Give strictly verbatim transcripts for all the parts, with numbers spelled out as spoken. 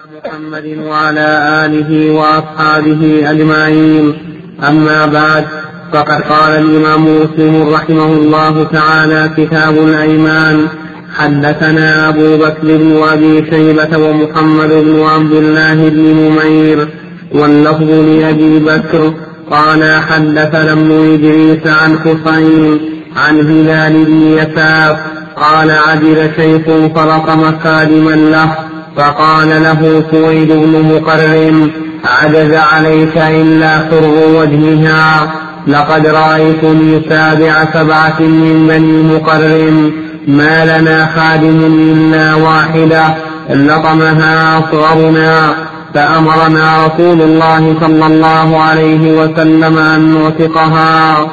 محمد وعلى آله وأصحابه أجمعين. أما بعد، فقد قال الإمام مسلم رحمه الله تعالى: كتاب الأيمان. حدثنا أبو بكر بن أبي شيبة ومحمد بن عبد الله بن نمير، واللفظ لأبي بكر قال: حدثنا ابن إدريس عن حسين عن هلال بن يساف قال: عدل شيخ فلطم خادما له فقال له سويد بن مقرن: عجز عليك إلا حر وجهها، لقد رأيتني سابع سبعة من بني مقرن، ما لنا خادم إلا واحدة لطمها أصغرنا، فأمرنا رسول الله صلى الله عليه وسلم أن نعتقها.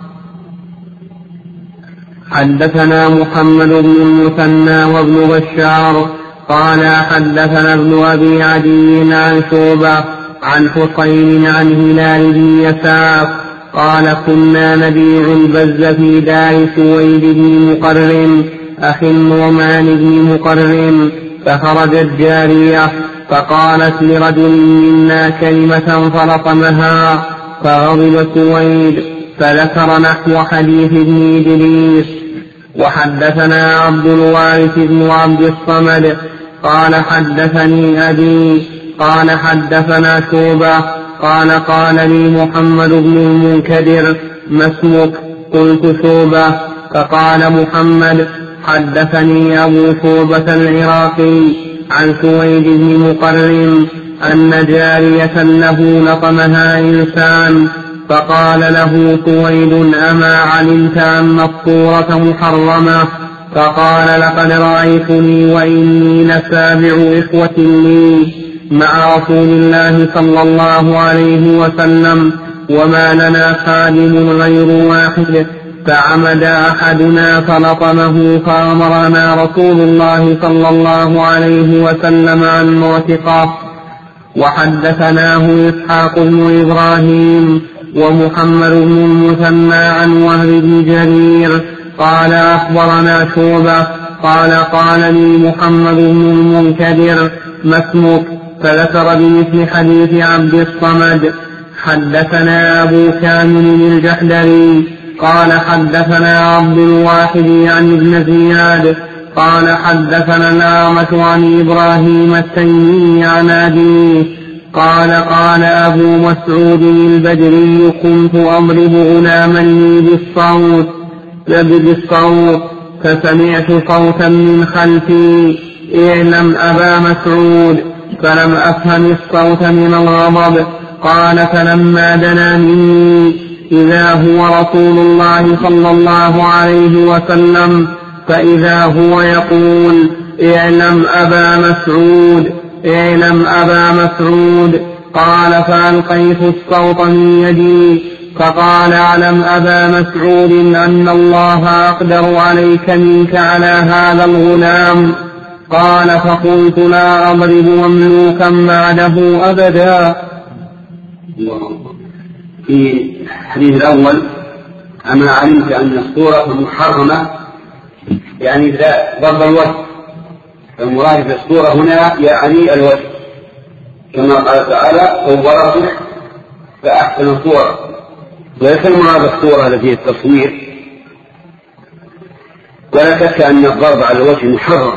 حدثنا محمد بن المثنى وابن بشار قال: حدثنا ابن أبي عدي عن شعبة عن حسين عن هلال بن يساف قال: كنا نبيع البز في دار سويد بن مقرن أخي النعمان بن مقرن، فخرجت جارية فقالت لرجل منا كلمة فلطمها، فغضب سويد فذكر نحو حديث ابن إدريس. وحدثنا عبد الوارث بن عبد الصمد قال: حدثني أبي قال: حدثنا شعبة قال: قال لي محمد بن المنكدر: ما اسمك؟ قلت: شعبة. فقال محمد: حدثني أبو شعبة العراقي عن سويد بن مقرن أن جارية له لطمها إنسان، فقال له سويد: أما علمت أن الصورة محرمة؟ فقال: لقد رأيتني وإني لسابع إخوة لي مع رسول الله صلى الله عليه وسلم، وما لنا خادم غير واحد، فعمد أحدنا فلطمه، فأمرنا رسول الله صلى الله عليه وسلم أن نعتقه. وحدثناه إسحاق بن إبراهيم ومحمد بن المثنى عن وهب بن جرير قال: أخبرنا شعبة قال: قال لي محمد بن المنكدر: ما اسمك؟ فذكر بمثل حديث عبد الصمد. حدثنا أبو كامل الجحدري قال: حدثنا عبد الواحد عن ابن زياد قال: حدثنا الأعمش عن إبراهيم التيمي عن أبيه قال: قال أبو مسعود البدري: كنت أضرب غلاما لي بالصوت بالصوت فسمعت صوتا من خلفي: اعلم أبا مسعود، فلم أفهم الصوت من الغضب. قال: فلما دنا مني إذا هو رسول الله صلى الله عليه وسلم، فإذا هو يقول: اعلم أبا مسعود، اعلم أبا مسعود. قال: فألقيت الصوت من يدي، فقال: اعلم أبا مسعود أن الله أقدر عليك منك على هذا الغلام. قال: فقلت: لا أضرب مملوكا بعده أبدا. في الحديث الأول: أما علمت أن الصورة محرمة، يعني لا ضرب الوجه، المراد بالصورة هنا يعني الوجه، كما قال تعالى: صورته فأحسن صورة، وليس المراد الصورة التي هي التصوير. ولا شك أن الضرب على الوجه محرم،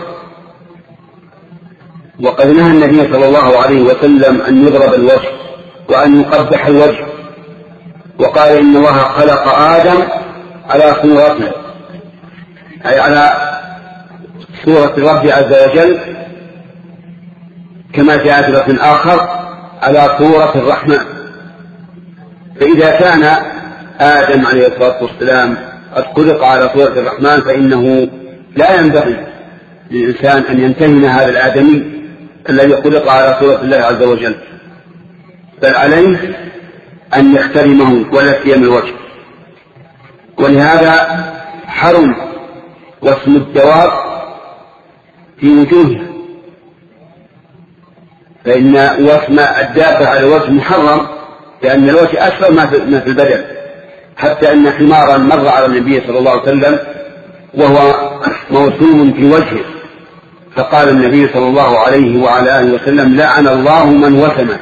وقد نهى النبي صلى الله عليه وسلم أن يضرب الوجه وأن يقبح الوجه، وقال: إن الله خلق آدم على صورته، أي على صورة الرب عز وجل، كما جاء في لفظ آخر: على صورة الرحمن. فإذا كان آدم عليه الصلاة والسلام قد خلق على صورة الرحمن، فإنه لا ينبغي للإنسان أن يمتهن هذا الآدمي الذي خلق على صورة الله عز وجل، بل عليه أن يحترمه ولا سيما الوجه. ولهذا حرم واسم الدواب في وجوهها، فإن واسم الدابة على الوجه محرم، لأن الوجه أسفل ما في البدن، حتى أن حمارا مر على النبي صلى الله عليه وسلم وهو موسوم في وجهه، فقال النبي صلى الله عليه وعلى آله وسلم لعن الله من وسمه،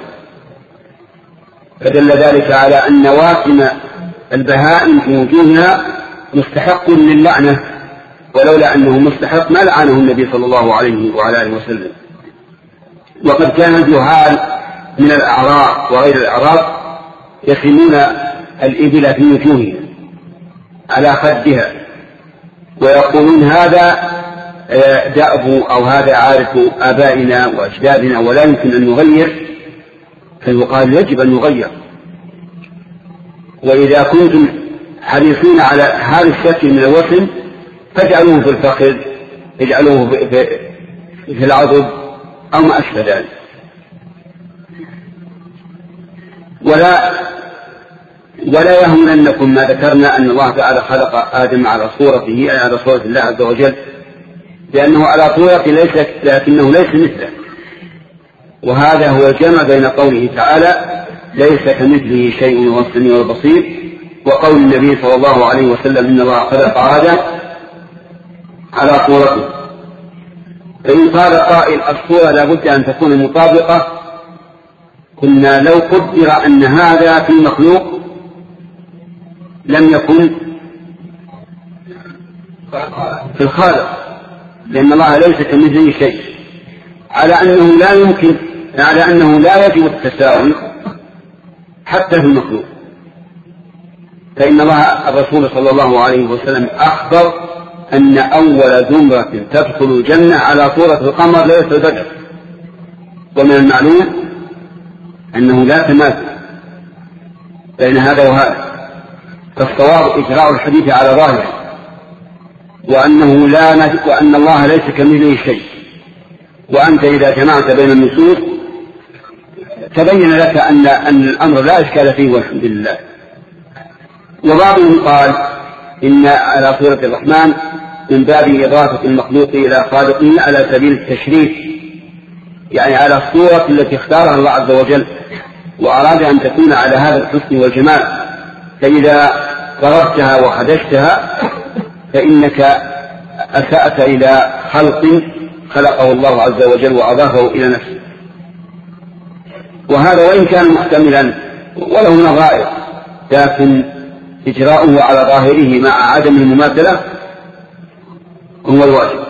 فدل ذلك على أن واسم البهائم في وجوهها مستحق للعنة، ولولا أنه مستحق ما لعنه النبي صلى الله عليه وعلى آله وسلم. وقد كان الجهال من الأعراب وغير الأعراب يسمون الإبل في وجوهها على خدها ويقولون هذا دأب أو هذا عادة آبائنا وأجدادنا ولا يمكن أن نغير، فيقال يجب أن نغير. وإذا كنتم حريصين على هذا الشكل من الوسم فاجعلوه في الفخذ، اجعلوه في العضد أو ما أشبه ذلك. ولا ولا يهمنكم ما ذكرنا أن الله تعالى خلق آدم على صورته، أي على صورة الله عز وجل، لأنه على صورته ليس لكنه ليس مثله. وهذا هو الجمع بين قوله تعالى ليس كمثله شيء وهو السميع البصير، وقول النبي صلى الله عليه وسلم إن الله خلق آدم على صورته. فإن قال قائل الصورة لابد أن تكون مطابقة، كنا لو قدر أن هذا في مخلوق لم يكن في الخالق، لأن الله ليس كمثله شيء، على أنه لا يمكن على أنه لا يجب التساوي حتى في المخلوق. فإن الله الرسول صلى الله عليه وسلم أخبر أن أول زمرة تدخل الجنة على صورة القمر ليلة البدر، ومن المعلوم أنه لا تماثل بين هذا وهذا، فالصواب إجراء الحديث على ظاهره، وأنه لا وأن الله ليس كمثله شيء. وأنت إذا جمعت بين النصوص تبين لك أن أن الأمر لا إشكال فيه والحمد لله. وبعضهم قال إن على صورة الرحمن من باب إضافة المخلوق إلى خالقه على سبيل التشريف، يعني على الصورة التي اختارها الله عز وجل وأراد أن تكون على هذا الحسن والجمال، فإذا قربتها وخدشتها فإنك أسأت إلى خلق خلقه الله عز وجل وأضافه إلى نفسه. وهذا وإن كان محتملا وله نظائر، لكن إجراؤه على ظاهره مع عدم المماثلة هو الواجب.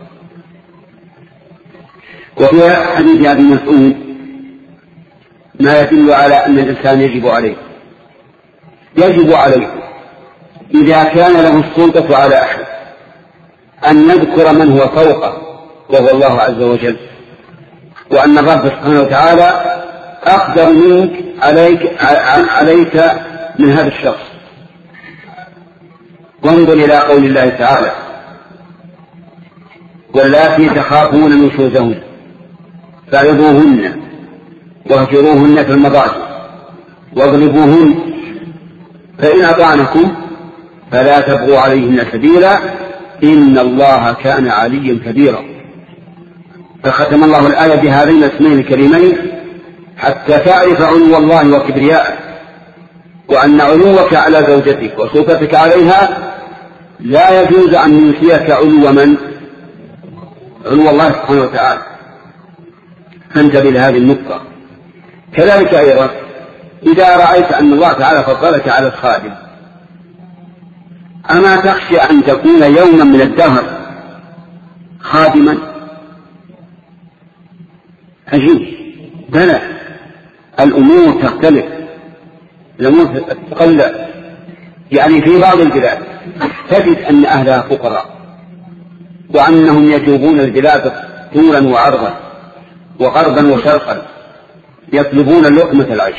وفي حديث أبي مسعود ما يدل على أن الإنسان يجب عليه يجب عليه إذا كان له السلطة على أحد أن يذكر من هو فوقه وهو الله عز وجل، وأن الرب سبحانه وتعالى أقدر منك عليك, عليك من هذا الشخص. وانظر إلى قول الله تعالى واللاتي تخافون نشوزهن فعظوهن واهجروهن في المضاجع واضربوهن فإن أطعنكم فلا تبغوا عليهن سبيلا إن الله كان عليا كبيرا. فختم الله الآية بهذين الاسمين الكريمين حتى تعرف علو الله وكبرياءه، وأن علوك على زوجتك وسلطتك عليها لا يجوز أن ينسيك علو من علو الله سبحانه وتعالى. فانتبه لهذه النقطة. كذلك أيضا إذا رأيت أن الله تعالى فضلك على الخادم، أما تخشى أن تكون يوما من الدهر خادما؟ عجيب، بلى، الأمور تختلف، الأمور تتقلب. يعني في بعض البلاد تجد أن أهلها فقراء وأنهم يجوبون البلاد طولا وعرضا وغربا وشرقا يطلبون لقمة العيش.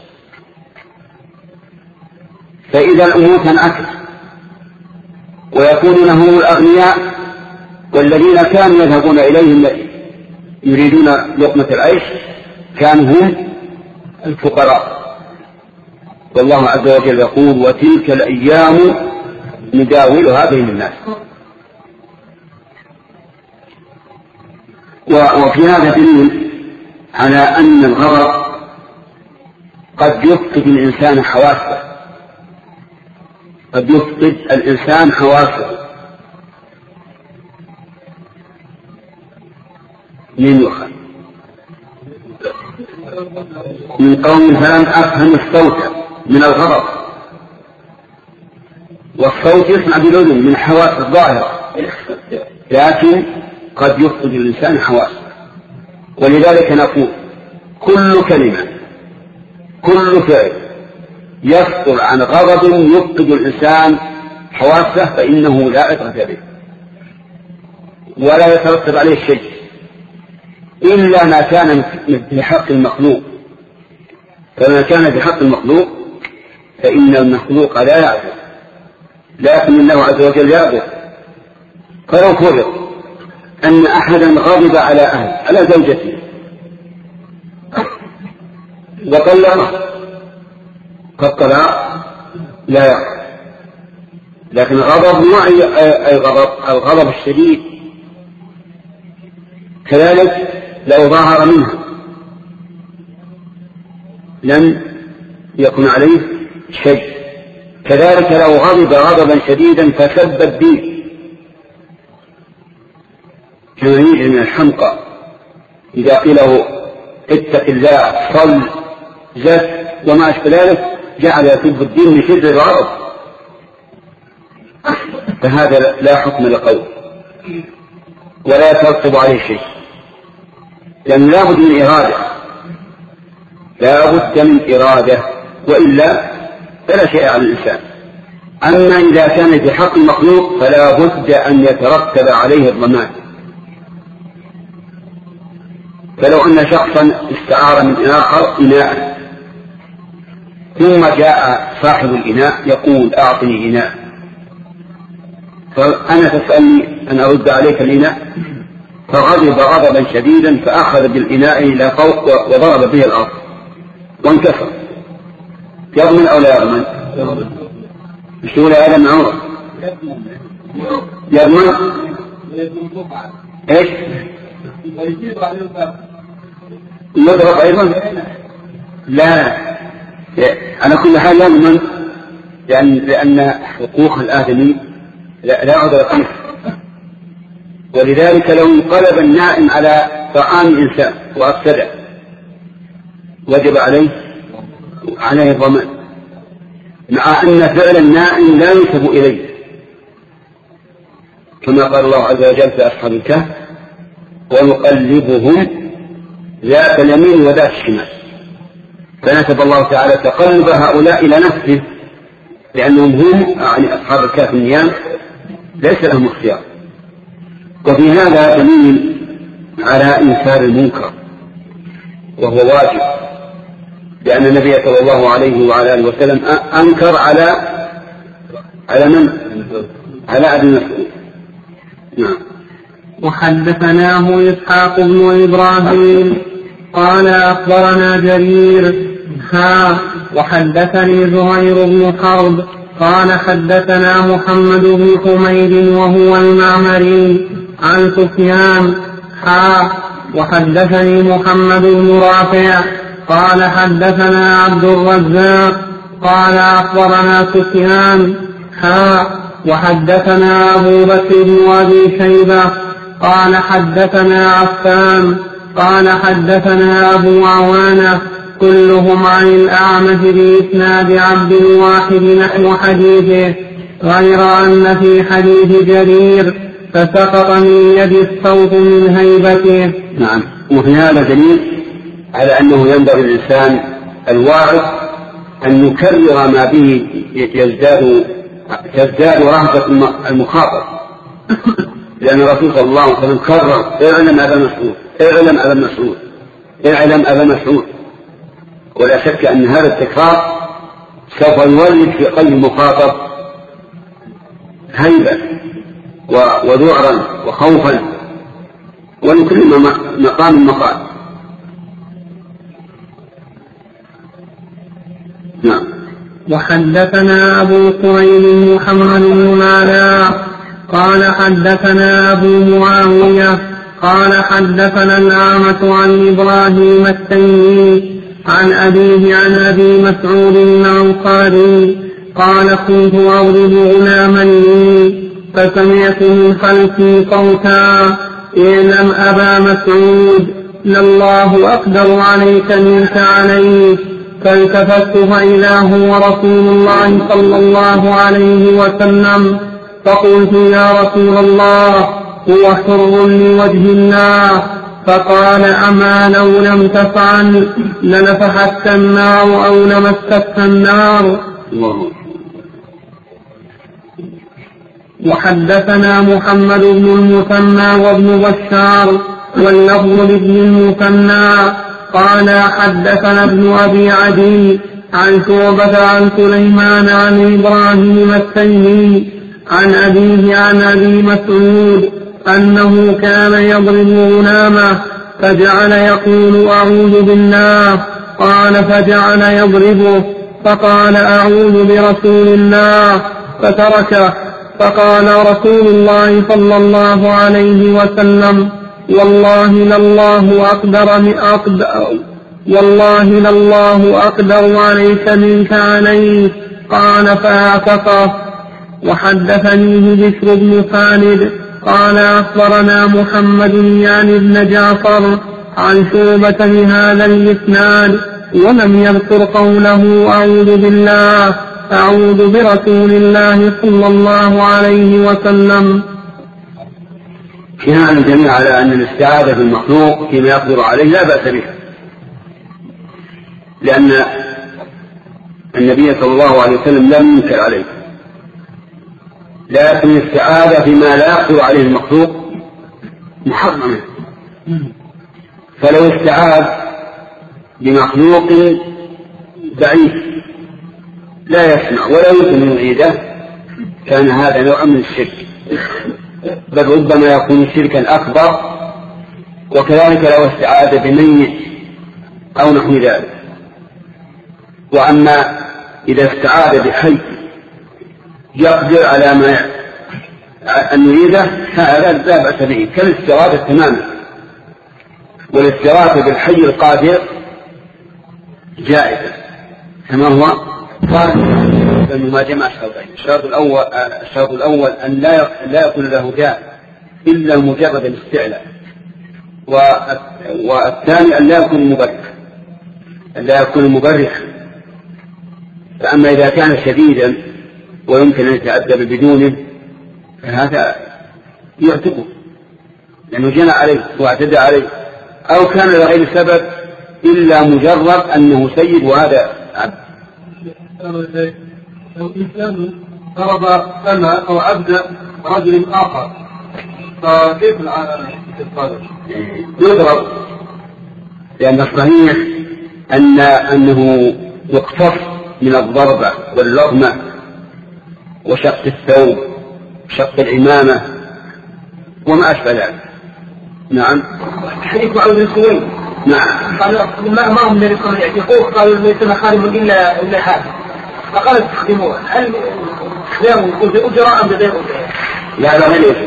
فإذا الأمور تنعكس ويكونون هم الأغنياء والذين كانوا يذهبون إليهم يريدون لقمة العيش كانوا هم الفقراء. والله عز وجل يقول وتلك الأيام نداولها بين الناس. وفي هذا دليل على أن الغرض قد يفقد الإنسان حواسه قد يفقد الإنسان حواسه من يؤخذ؟ من قوم فلم أفهم الصوت من الغضب، والصوت يسمع بالأذن من حواس الظاهرة، لكن قد يفقد الإنسان حواسه. ولذلك نقول كل كلمة كل فعل يصدر عن غضب يفقد الإنسان حواسه فإنه لا عبرة به ولا يترتب عليه شيء إلا ما كان بحق المخلوق. فما كان بحق المخلوق فإن المخلوق لا يعبر، لكن الله عز وجل يعبر. فلو فرض أن أحدا غضب على أهل على زوجته وطلقه فالطلاق لا يقع، لكن الغضب نوع الغضب الغضب الشديد كذلك لو ظهر منها لم يكن عليه شيء. كذلك لو غضب غضبا شديدا فسب الدين كما يجري من الحمقى إذا قيل له اتق الله صل زد وما أشبه ذلك جعل يسب الدين من شدة الغضب، فهذا لا حكم لقول ولا يترتب عليه شيء، لأن لا بد من إرادة لا بد من إرادة وإلا فلا شيء على الإنسان. أما إذا كان في حق المخلوق فلا بد أن يترتب عليه الضمان. فلو أن شخصا استعار من آخر إناء ثم جاء صاحب الإناء يقول أعطني إناء، فأنا تسألني أن أرد عليك الإناء، فغضب غضبا شديدا فأخذ بالإناء إلى فوق وضرب به الأرض وانكسر، يضمن أو لا يضمن؟ مش يقول هذا معروف يضمن ايش؟ يضرب أيضا؟ لا، على كل حال يضمن، لأن, لأن حقوق الآدمي لا, لا عذر فيه. ولذلك لو انقلب النائم على طعام إنسان وأفسده وجب عليه عليه الضمان، مع أن فعل النائم لا ينسب إليه، كما قال الله عز وجل في أصحاب الكهف ونقلبهم ذات اليمين وذات الشمال، فنسب الله تعالى تقلب هؤلاء إلى نفسه لأنهم هم يعني أصحاب الكهف النيام ليس لهم اختيار. وفي هذا دليل على إنكار المنكر وهو واجب، لأن النبي صلى الله عليه وعلى آله وسلم أنكر على على من؟ على أبي مسعود. نعم. وحدثناه إسحاق بن إبراهيم قال أخبرنا جرير ها وحدثني زهير بن حرب قال حدثنا محمد بن حميد وهو المعمري عن سفيان ها وحدثني محمد بن رافع قال حدثنا عبد الرزاق قال أخبرنا سفيان ها وحدثنا أبو بكر بن أبي شيبة قال حدثنا عفان قال حدثنا أبو عوانة كلهم عن الأعمش بإسناد عبد الواحد نحو حديثه، غير أن في حديث جرير فسقط من يد الصوت من هيبته. نعم. وفي هذا دليل على أنه ينبغي الإنسان الواعظ أن يكرر ما به يزداد تزداد رهبة المخاطر، لأن الرسول صلى الله عليه وسلم كرر اعلم أبا مسعود اعلم أبا مسعود اعلم أبا مسعود، ولا شك أن هذا التكرار سوف يولد في قلب المخاطب هيبة وذعرا وخوفا ولكل مقام مقال. نعم. وحدثنا أبو كريم محمد بن علاء قال حدثنا أبو معاوية قال حدثنا الأعمش عن إبراهيم التيمي عن أبيه عن أبي مسعود الأنصاري قال كنت أضرب غلاما لي فسمعت من خلفي صوتا اعلم أبا مسعود لله أقدر عليك منك عليك. فالتفت فإذا هو رسول الله صلى الله عليه وسلم، فقلت يا رسول الله هو حر لوجه الله. فقال أما لو لم تفعل لنفحتك النار أو لمستك النار. وحدثنا محمد بن المثنى وابن بشار واللفظ لابن المثنى قال حدثنا ابن أبي عدي عن شعبة عن سليمان عن إبراهيم التيمي عن أبيه عن أبي مسعود أنه كان يضرب غلامه فجعل يقول أعوذ بالله، قال فجعل يضربه فقال أعوذ برسول الله فتركه. فقال رسول الله صلى الله عليه وسلم والله لله أقدر من أقدر والله لله أقدر عليك منك عليه. قال فآفقه. وحدثنيه بشر بن خالد قال أخبرنا محمد يعني بن جعفر عن شعبة بهذا الإسناد ولم يذكر قوله أعوذ بالله أعوذ برسول الله صلى الله عليه وسلم. كان الجميع على أن الاستعاذة بالمخلوق فيما يقدر عليه لا بأس بها، لأن النبي صلى الله عليه وسلم لم ينكر عليه، لكن الاستعاذة فيما لا يقدر عليه المخلوق محرمة. فلو استعاذ بمخلوق ضعيف لا يسمع ولا يمكن أن يعيده كان هذا نوع من الشرك، بل ربما يكون شركا أكبر. وكذلك لو استعاذ بميت أو نحو ذلك. وأما إذا استعاذ بحي يقدر على ما أن يريده هذا لا بأس به كالاستغاثة تماما. والاستغاثة بالحي القادر جائزة كما هو قال ما جمع الشرطين. الشرط الأول الشرط الأول أن لا لا يكون له داء إلا مجرد الاستعلاء، والثاني أن لا يكون مبرح أن لا يكون مبرحا. فأما إذا كان شديدا ويمكن أن يتأدب بدونه فهذا يعتقه لأنه جنى عليه واعتدى عليه، أو كان لغير سبب إلا مجرد أنه سيد وهذا عبد. لو إنسان ضرب أما أو عبد رجل آخر فكيف القادر؟ يضرب، لأن الصحيح أن أنه يقتص من الضربة واللطمة وشق الثوب وشق العمامة وما أشبه ذلك. نعم. حديث معاذ بن سويد. نعم. قال ما ما هم من يكون يعتقوه قالوا ليس مخارم إلا إلا هذا، فقال تستخدموه. هل يكون بأجرة أم بغير أجرة؟ لا لا غير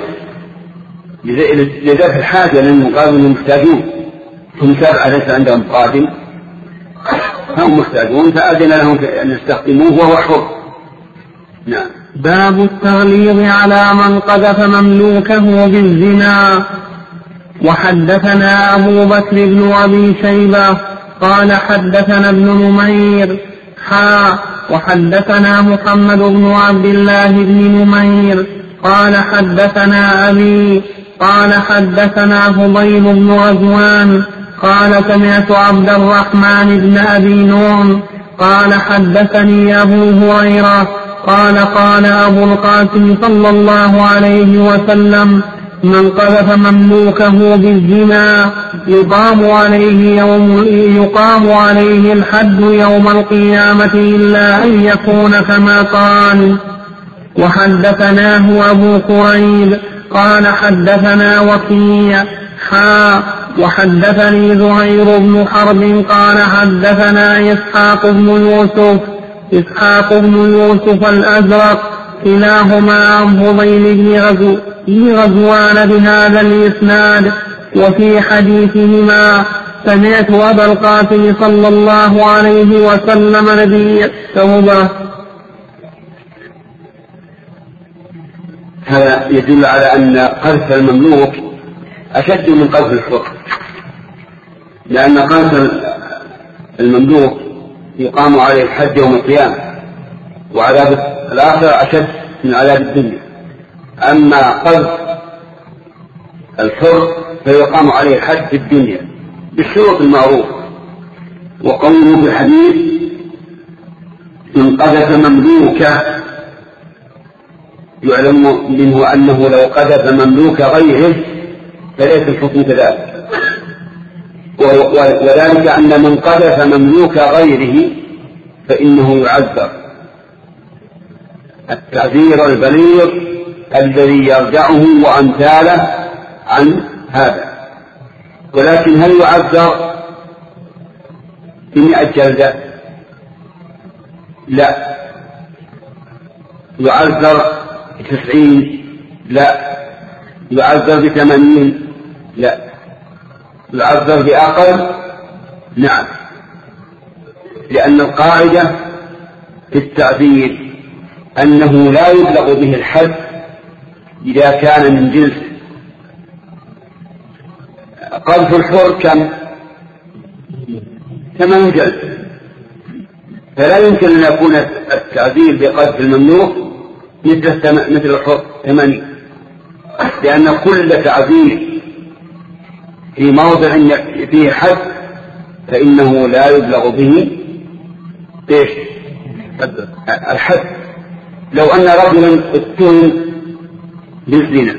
لذلك الحاجة لأنهم قالوا أنهم محتاجون، هم سبعة ليس عندهم قادم هم محتاجون فأذن لهم أن يستخدموه وهو حر. نعم. باب التغليظ على من قذف مملوكه بالزنا. وحدثنا أبو بكر بن أبي شيبة قال حدثنا ابن نمير حا وحدثنا محمد بن عبد الله بن نمير قال حدثنا أبي قال حدثنا فضيل بن غزوان قال سمعت عبد الرحمن بن أبي نعم قال حدثني أبو هريرة قال قال أبو القاسم صلى الله عليه وسلم من قذف مملوكه بالزنا يقام عليه يوم يقام عليه الحد يوم القيامة إلا أن يكون كما قال. وحدثناه أبو قريب قال حدثنا وكيع حا وحدثني زهير بن حرب قال حدثنا إسحاق بن يوسف إسحاق بن يوسف الأزرق كلاهما عن فضيل بن غزوان بهذا الإسناد. وفي حديثهما سمعت أبا القاسم صلى الله عليه وسلم نبي التوبة. هذا يدل على أن قذف المملوك أشد من قذف الحر، لأن قذف المملوك يقام عليه الحد يوم القيامة، وعذاب الآخرة أشد من عذاب الدنيا. أما قذف الحر فيقام عليه الحد في الدنيا بالشروط المعروفة. وقوله في الحديث من قذف مملوكا يعلم منه أنه لو قذف مملوك غيره فليس الحكم كذلك، وذلك أن من قذف مملوك غيره فإنه يعذر التعذير البليغ الذي يرجعه وأمثاله عن هذا. ولكن هل يعذر بمئة جلدة؟ لا. يعذر بتسعين؟ لا. يعذر بثمانين؟ لا. يعذر بأقل؟ نعم، لأن القاعدة في التعذير أنه لا يبلغ به الحد إذا كان من جنس. قذف الحر كم؟ ثمان جلد، فلا يمكن أن يكون التعذير بقذف الممنوع مثل مثل الحر ثمانين، لأن كل تعذير في موضع فيه حد فإنه لا يبلغ به إيش؟ الحد. لو أن رجلا اتهم بالزنا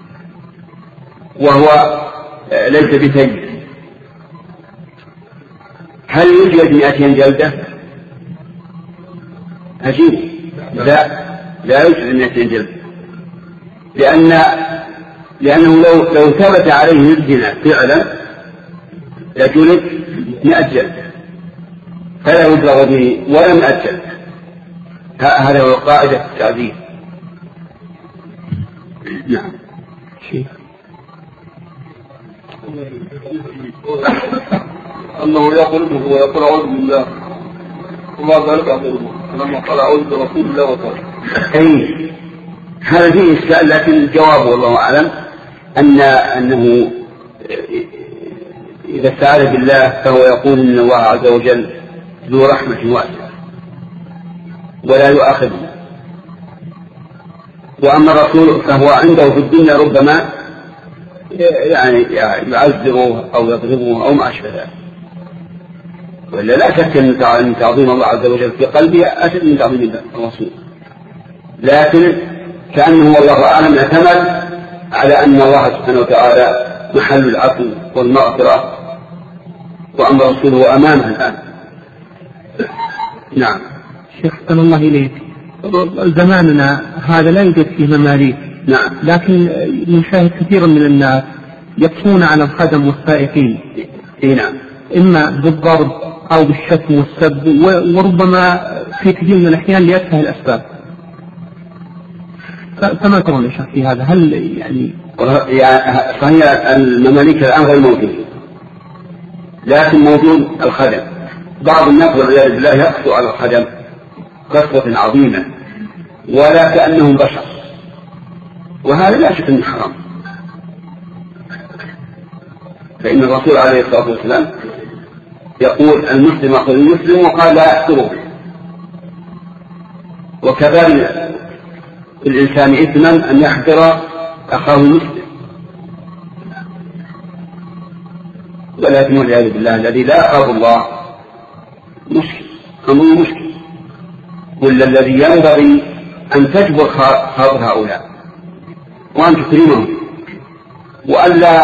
وهو ليس بثيب، هل يجلد مئتين جلدة؟ عجيب، لا لا يجلد مئتين جلدة، لأن لأنه لو لو ثبت عليه الزنا فعلا لجلد مئة جلدة، فلا يبلغ به ولا مئة جلدة. هذا هو قاعدة التعذير. نعم. أنه يقول ويقول أعوذ بالله وما ذلك أعذره لما قال أعوذ برسول الله وطالب. أي هذا فيه إشكال، لكن الجواب والله أعلم أن أنه إذا استعاذ بالله فهو يقول إن الله عز وجل ذو رحمة واسعة ولا يؤاخذنا. وأما الرسول فهو عنده في الدنيا ربما يعني يعذره أو يضربه أو ما أشبه ذلك، ولا لا شك أن تعظيم الله عز وجل في قلبه أشد من تعظيم الرسول، لكن كأنه والله أعلم اعتمد على أن الله سبحانه وتعالى محل العفو والمغفرة، وأما رسوله أمامه الآن. نعم. شيخ صلى الله إليك، زماننا هذا لا يوجد فيه مماليك، نعم، لكن نشاهد كثيرا من الناس يقسون على الخدم والسائقين، نعم، إما بالضرب أو بالشتم والسب، وربما في كثير من الأحيان لأتفه الأسباب. فما ترون يا شيخ في هذا؟ هل يعني صحيح المماليك الآن غير موجود، لكن موجود الخدم. بعض الناس والعياذ بالله يقسو على الخدم قسوة عظيمة ولا كأنهم بشر، وهذا لا شك أنه حرام. فإن الرسول عليه الصلاة والسلام يقول المسلم أخو المسلم، وقال لا يحقره. وكذلك الإنسان إثما أن يحقر أخاه المسلم، ولكن والعياذ بالله الذي لا يخاف الله مشكل، أمره مشكل. ولا الذي ينبغي أن تجبر خاطر هؤلاء وأن تكرمهم، وألا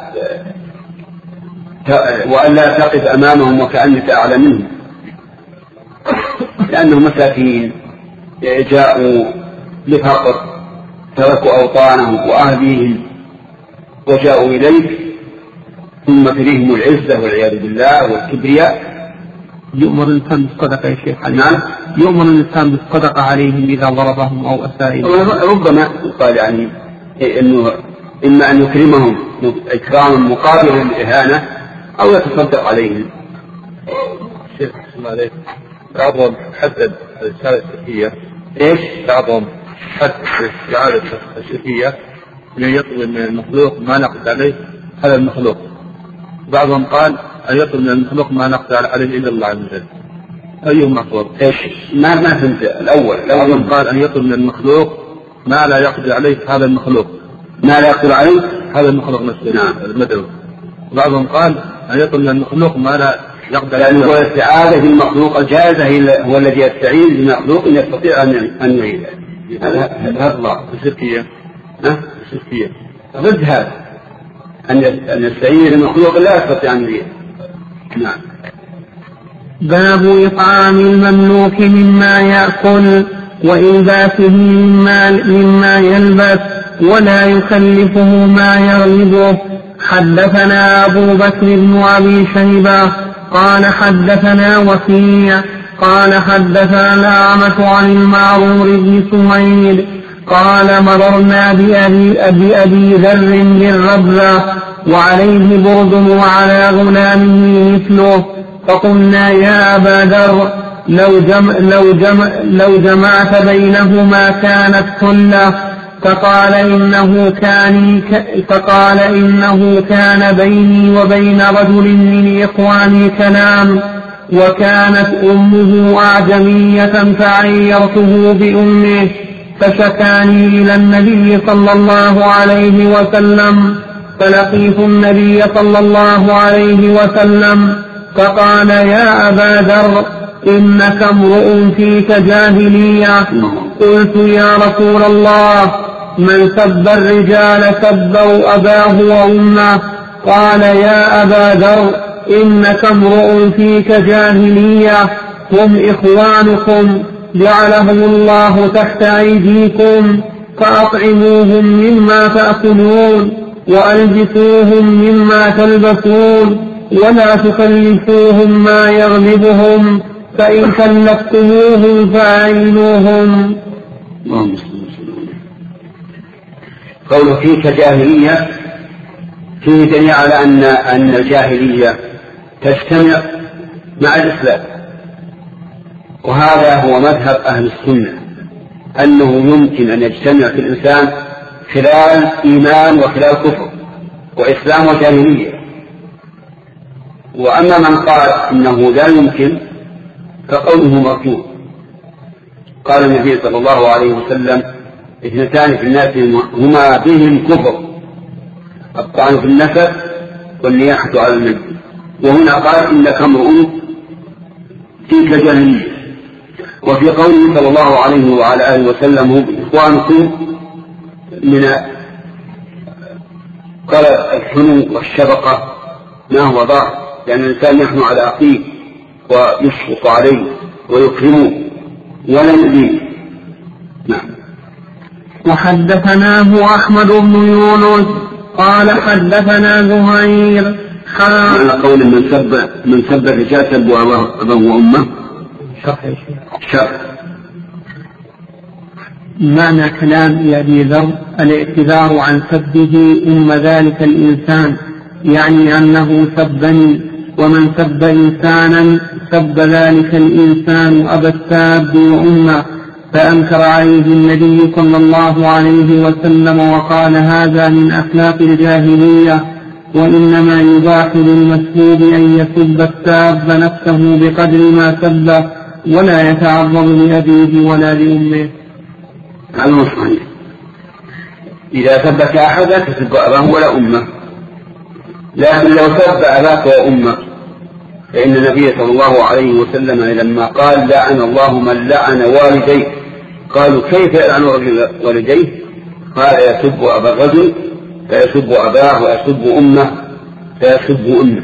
وألا تقف أمامهم وكأنك أعلى منهم، لأنهم مساكين جاءوا لفقر، تركوا أوطانهم وأهليهم وجاءوا إليك، ثم تريهم العزة والعياذ بالله والكبرياء. يؤمر الإنسان بالصدقة يا شيخ؟ نعم، يؤمر الإنسان بالصدقة عليهم إذا ضربهم أو أساء. ربما قال يعني إنه إما أن يكرمهم إكراما مقابلا للإهانة أو يتصدق عليهم. شيخ الله عليك، بعضهم حدد الرسالة الشركية. إيش؟ بعضهم حدد الرسالة الشركية من يطلب من المخلوق ما نقص عليه هذا المخلوق، بعضهم قال أن يطلب من المخلوق ما نقص عليه إلا الله عز وجل. أيهما أفضل؟ إيش؟ ما ما فهمت الأول. بعضهم قال أن يطلب من المخلوق ما لا يقدر عليه هذا المخلوق، ما لا يقدر عليه هذا المخلوق نفسه. نعم. المدعو. بعضهم قال أن يطلب من المخلوق ما لا يقدر عليه. يعني هو الاستعاذة بالمخلوق الجائزة هو الذي يستعين بالمخلوق إن يستطيع أن يعيده. هذا الله الشركية. ها؟ الشركية. ضد هذا أن يستعين بالمخلوق لا يستطيع أن يعيده. نعم. باب إطعام المملوك مما يأكل وإلباسه مما, مما يلبس ولا يكلفه ما يغلبه. حدثنا أبو بكر بن أبي شيبة قال حدثنا وكيع قال حدثنا الأعمش عن المعرور بن سمير قال مررنا بأبي, أبي, أبي ذر بالربذة وعليه برد وعلى غلامه مثله، فقلنا يا أبا ذر لو, جمع لو, جمع لو جمعت بينهما كانت كله. فقال إنه كان, فقال إنه كان بيني وبين رجل من إخواني كلام، وكانت أمه أعجمية فعيرته بأمه، فشكاني إلى النبي صلى الله عليه وسلم، فلقيت النبي صلى الله عليه وسلم فقال يا أبا ذر إنك امرؤ فيك جاهلية. قلت يا رسول الله من سب الرجال سبوا أباه وأمه. قال يا أبا ذر إنك امرؤ فيك جاهلية، هم إخوانكم جعلهم الله تحت أيديكم، فأطعموهم مما تأكلون وألبسوهم مما تلبسون ولا تكلفوهم ما يغلبهم، فإن كلفتموهم فأعينوهم. قوله فيك جاهلية فيه دليل على أن أن الجاهلية تجتمع مع الإسلام، وهذا هو مذهب أهل السنة، أنه يمكن أن يجتمع في الإنسان خلال إيمان وخلال كفر وإسلام وجاهلية. وأما من قال إنه لا يمكن فقوله مردود. قال النبي صلى الله عليه وسلم اثنتان في الناس هما بهم كفر، الطعن في النسب والنياحة على الميت. وهنا قال إنك امرؤ فيك جاهلية. وفي قوله صلى الله عليه وعلى آله وسلم هم إخوانكم من قال الحنو والشفقة ما هو ضار، لأن الإنسان يحنو على أخيه ويشفق عليه ويكرمه ولا يؤذيه. نعم. وحدثناه أحمد بن يونس قال حدثنا زهير على قول من سب من سب الرجال سبوا أباه وأمه. شرح معنى كلام أبي ذر الاعتذار عن سبه أم ذلك الإنسان، يعني أنه سبني، ومن سب إنسانا سب ذلك الإنسان أبا الساب وأمه، فأنكر عليه النبي صلى الله عليه وسلم وقال هذا من أخلاق الجاهلية، وإنما يباح للمسبوب أن يسب الساب نفسه بقدر ما سبه ولا يتعرض لأبيه ولا لأمه. هذا صحيح. إذا سبك أحدا تسب أباه ولا أمه، لكن لو سب أباك وأمك فإن النبي صلى الله عليه وسلم لما قال لعن الله من لعن والديه، قالوا كيف يلعن والديه؟ قال يسب أبا الرجل فيسب أباه ويسب أمه فيسب أمه.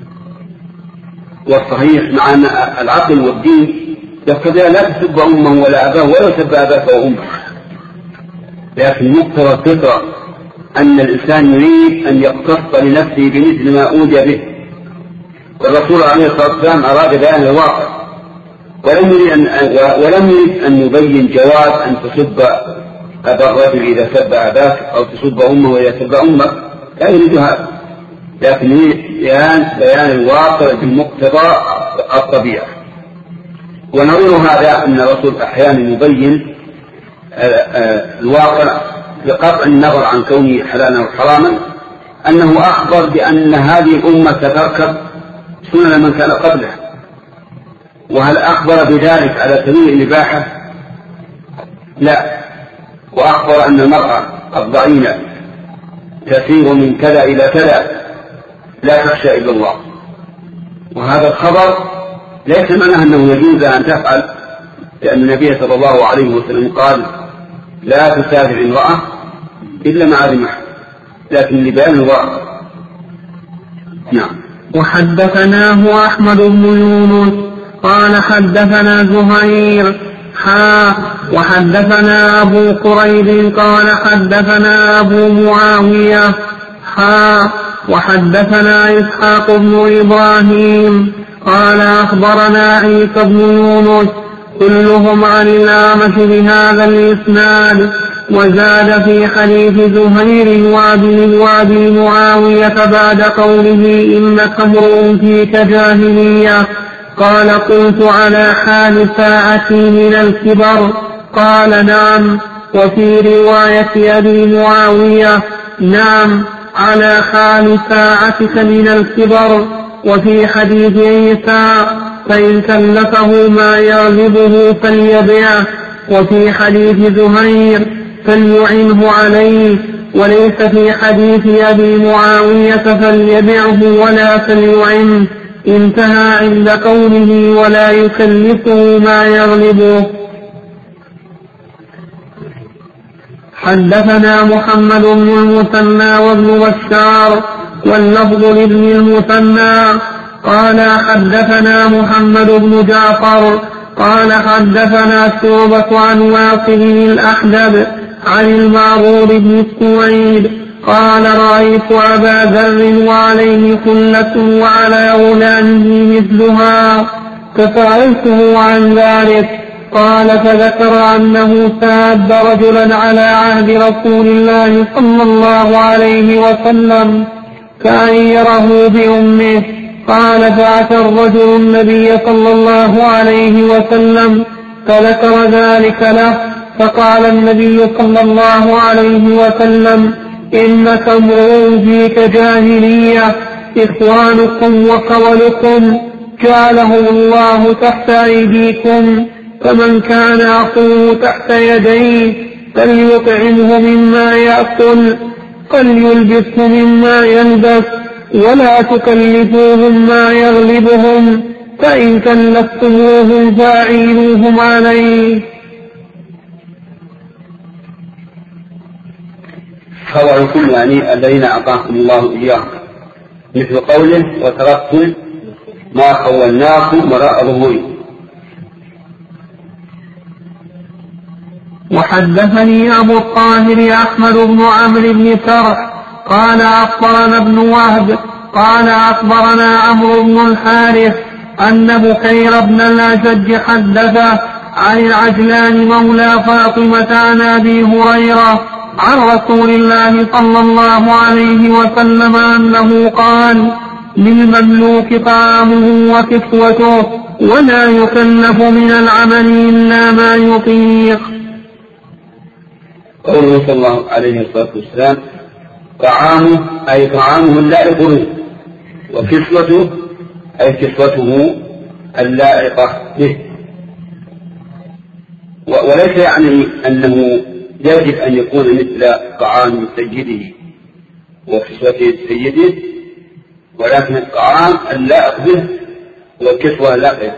والصحيح مع أن العقل والدين يقتضي لا تسب أمه ولا أباه ولا يسب أباك وأمه، لكن مقتضى الفطرة أن الإنسان يريد أن يقتص لنفسه بمثل ما أوتي به، والرسول عليه الصلاة والسلام أراد بيان الواقع ولم يريد أن, ولم يريد أن يبين جواز أن تسب أبا الرجل إذا سب أباك أو تسب أمه إذا سب أمك، لا يريد هذا، لكن يريد بيان, بيان الواقع بمقتضى الطبيعة. ونظير هذا أن الرسول أحيانا يبين الواقع بقطع النظر عن كونه حلالا أو حراما أنه أخبر بأن هذه الأمة ستركب سنن من كان قبلها. وهل أخبر بذلك على سبيل الإباحة؟ لا. وأخبر أن المرأة الضعينة تسير من كذا إلى كذا لا تخشى إلا الله، وهذا الخبر ليس معناه أنه يجوز أن تفعل، لأن النبي صلى الله عليه وسلم قال لا تسافر امرأة إلا مع ذي محرم، لكن لبيان الضرر. نعم. وحدثناه أحمد بن يونس قال حدثنا زهير حا وحدثنا أبو قريب قال حدثنا أبو معاوية حا وحدثنا إسحاق بن إبراهيم قال أخبرنا عيسى بن يونس كلهم عن الأعمش بهذا الإسناد، وزاد في حديث زهير وأبي معاوية بعد قوله إنك امرؤ فيك جاهلية قال قلت على حال ساعتي من الكبر قال نعم. وفي رواية أبي معاوية نعم على حال ساعتك من الكبر. وفي حديث عيسى فإن كلفه ما يغلبه فليبيعه. وفي حديث زهير فليعنه عليه. وليس في حديث أبي معاوية فليبعه ولا فليعنه، انتهى عند قوله ولا يكلفه ما يغلبه. حدثنا محمد بن المثنى وابن بشار واللفظ لابن المثنى قال حدثنا محمد بن جعفر قال حدثنا شعبة عن واقد الأحدب عن المعرور بن السويد قال رأيت أبا ذر وعليه خلة وعلى غلامه مثلها فسألته عن ذلك قال فذكر أنه ساب رجلا على عهد رسول الله صلى الله عليه وسلم فأيره بأمه. قال فأتى الرجل النبي صلى الله عليه وسلم فذكر ذلك له فقال النبي صلى الله عليه وسلم إنك امرؤ فيك جاهلية إخوانكم وخولكم جعلهم الله تحت أيديكم، فمن كان أخوه تحت يديه فليطعمه مما يأكل فليلبسه مما يلبس ولا تكلفوهم ما يغلبهم، فإن كلفتموهم فأعينوهم عليه. خوالكم يعني الذين أعطاكم الله إياهم، مثل قوله وتركتم ما خولناكم وراء ظهوركم. وحدثني أبو الطاهر أحمد بن عمرو بن سرح قال أخبرنا ابن وهب قال أخبرنا عمرو بن الحارث أن بكير بن الأشج حدثه عن العجلان مولى فاطمة عن أبي هريرة عن رسول الله صلى الله عليه وسلم أنه قال للمملوك طعامه وكسوته ولا يكلف من العمل إلا ما يطيق. قوله صلى الله عليه الصلاة والسلام طعامه أي طعامه اللائق به، وكسوته أي كسوته اللائقة به. وليس يعني أنه يجب أن يكون مثل طعام سيده وكسوته سيده، ولكن الطعام اللائق به والكسوة اللائقة.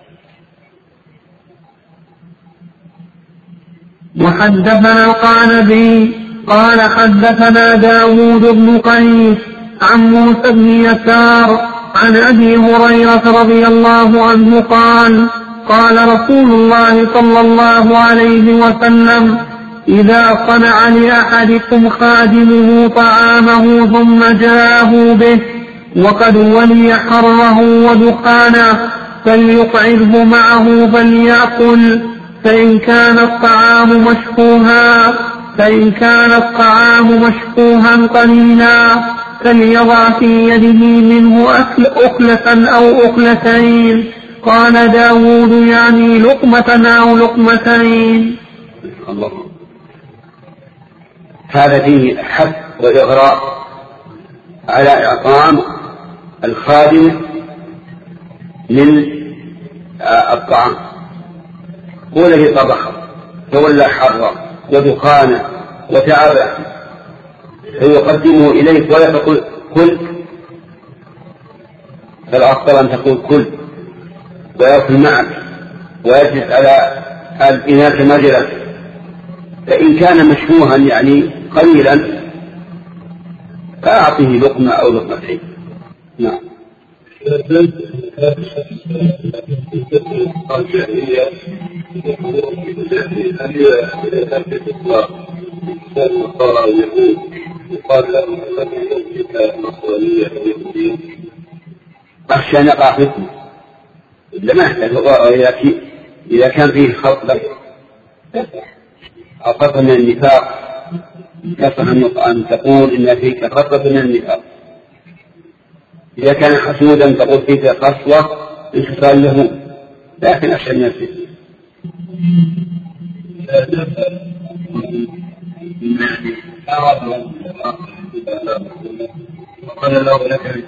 وحدثنا القعنبي قال حدثنا داود بن قيس عن موسى بن يسار عن أبي هريرة رضي الله عنه قال قال رسول الله صلى الله عليه وسلم إذا صنع لأحدكم خادمه طعامه ثم جاءه به وقد ولي حره ودخانه فليقعده معه فليأكل، فإن كان الطعام مشفوها فإن كان الطعام مشفوها قليلا فليضع في يده منه أكل أكلة أو أكلتين. قال داود يعني لقمة أو لقمتين. الله. هذا فيه حث وإغراء على إعطام الخادم من الطعام. هو الذي طبخ تولى حره ودخانه وتعبه فيقدمه إليك ولا تقول كل، فالأفضل أن تقول كل ويأكل معك ويجلس على الإناء كما جلس. فإن كان مشبوها يعني قليلا فأعطيه لقمة أو لقمتين. نعم. أخشى أن يقع فتنة لما يحتاج إذا كان فيه خطبة أو خطبة من النفاق كفر أن تقول إن فيك خطبة من النفاق. إذا كان حسودا تقول فيك قسوة انتصال له، لكن أخشى أن يصير. وقال له لك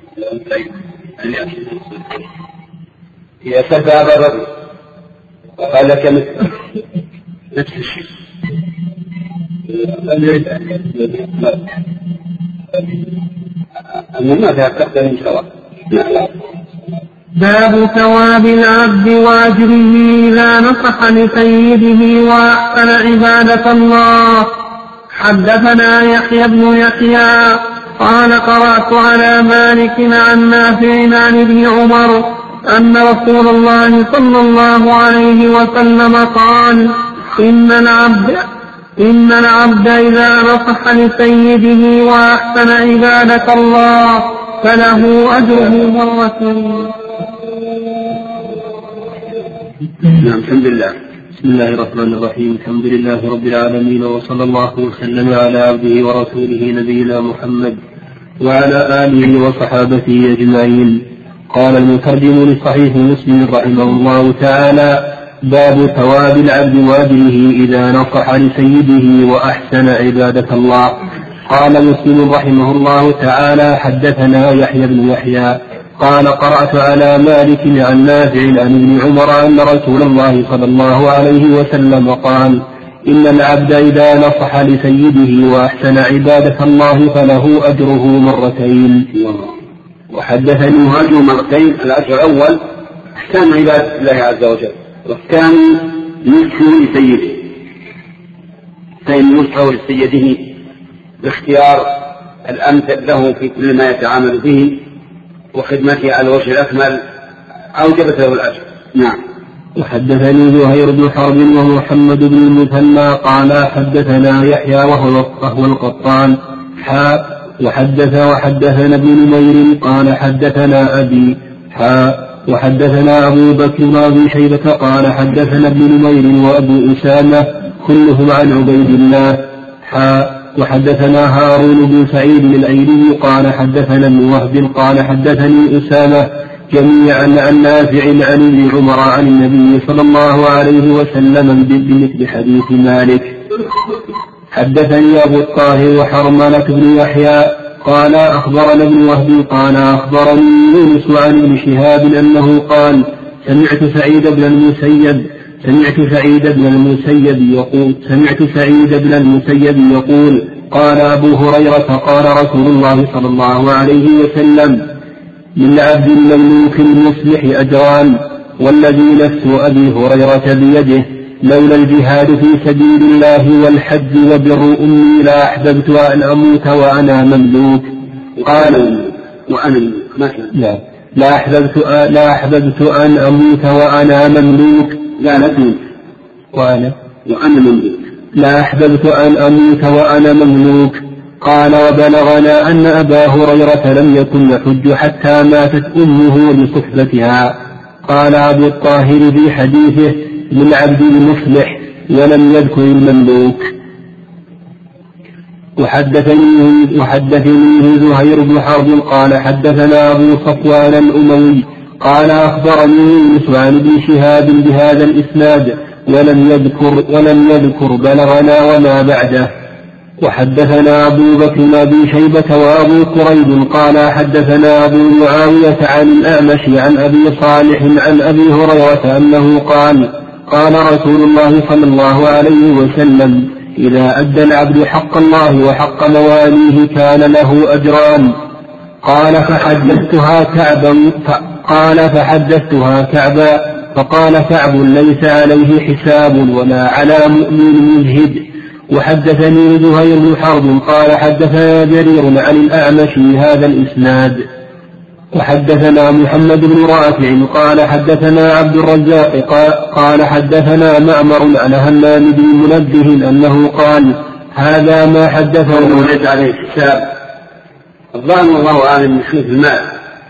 إذا سب أبا الرجل وقال لك مثل نفس الشيء أنه ما تأكد من سواء. باب ثواب العبد وأجره إذا نصح لسيده وأحسن عبادة الله. حدثنا يحيى بن يحيى قال قرأت على مالك عن نافع عن ابن عمر أن رسول الله صلى الله عليه وسلم قال إن العبد إن العبد إذا نصح لسيده وأحسن عبادة الله فله أجره مرتين. نعم. الحمد لله. بسم الله الرحمن الرحيم. الحمد لله رب العالمين، وصلى الله وسلم على عبده ورسوله نبينا محمد وعلى آله وصحابته أجمعين. قال المترجم لصحيح مسلم رحمه الله تعالى: باب ثواب العبد وأجره إذا نصح لسيده وأحسن عبادة الله. قال مسلم رحمه الله تعالى: حدثنا يحيى بن يحيى قال قرأت على مالك عن نافع عن ابن عمر أن رسول الله صلى الله عليه وسلم قال: إن العبد إذا نصح لسيده وأحسن عبادة الله فله أجره مرتين. وحدثني أجره مرتين. الأجر الأول إحسان عبادة الله عز وجل، والثاني نصحه لسيده، فإن نصحه لسيده باختيار الأمثل له في كل ما يتعامل به وخدمته على الوجه الأكمل أوجبت له الأجر. نعم. وحدثني زهير بن حرب ومحمد بن المثنى قال حدثنا يحيى وهو القطان حاء وحدث وحدثنا ابن نمير قال حدثنا أبي حاء وحدثنا أبو بكر بن شيبة قال حدثنا ابن نمير وأبو أسامة كلهم عن عبيد الله حاء وحدثنا هارون بن سعيد الأيلي قال حدثنا ابن وهب قال حدثني أسامة جميعا عن نافع عن ابن عمر عن النبي صلى الله عليه وسلم بمثل حديث مالك. حدثني أبو الطاهر وحرملة بن يحيى قال أخبرنا ابن وهب قال أخبرني يونس عن ابن شهاب أنه قال سمعت سعيد بن المسيب سمعت سعيد بن المسيب يقول سمعت سعيد بن المسيب يقول قال أبو هريرة قال رسول الله صلى الله عليه وسلم: للعبد المملوك المصلح أجران، والذي نفس أبي هريرة بيده لولا الجهاد في سبيل الله والحج وبر أمي لا أحببت أن أموت وأنا مملوك. قال وأنا لا لا أحببت لا أحببت أن أموت وأنا مملوك لا نتموت وأنا وأنا مملوك لا أحببت أن أموت وأنا مملوك. قال: وبلغنا أن أبا هريرة لم يكن يحج حتى ماتت أمه لصحبتها. قال أبو الطاهر في حديثه: للعبد المصلح، ولم يذكر المملوك. وحدثني وحدثني زهير بن حرب قال حدثنا أبو صفوان الأموي قال أخبرني يونس عن ابن شهاب بهذا الإسناد ولم يذكر ولم يذكر بلغنا وما بعده. وحدثنا أبو بكر بن أبي شيبة وأبو كريب قال حدثنا أبو معاوية عن الأعمش عن أبي صالح عن أبي هريرة أنه قال قال رسول الله صلى الله عليه وسلم إذا أدى العبد حق الله وحق مواليه كان له أجران. قال فحدثتها كعبا قال فحدثتها كعبا فقال كعب ليس عليه حساب ولا على مؤمن مجهد. وحدثني زهير بن حرب قال حدثنا جرير عن الأعمش هذا الإسناد. وحدثنا محمد بن رافع قال حدثنا عبد الرزاق قال حدثنا معمر عن همام بن منبه أنه قال هذا ما حدثه وليس عليه حساب. الظاهر والله أعلم من حيث المال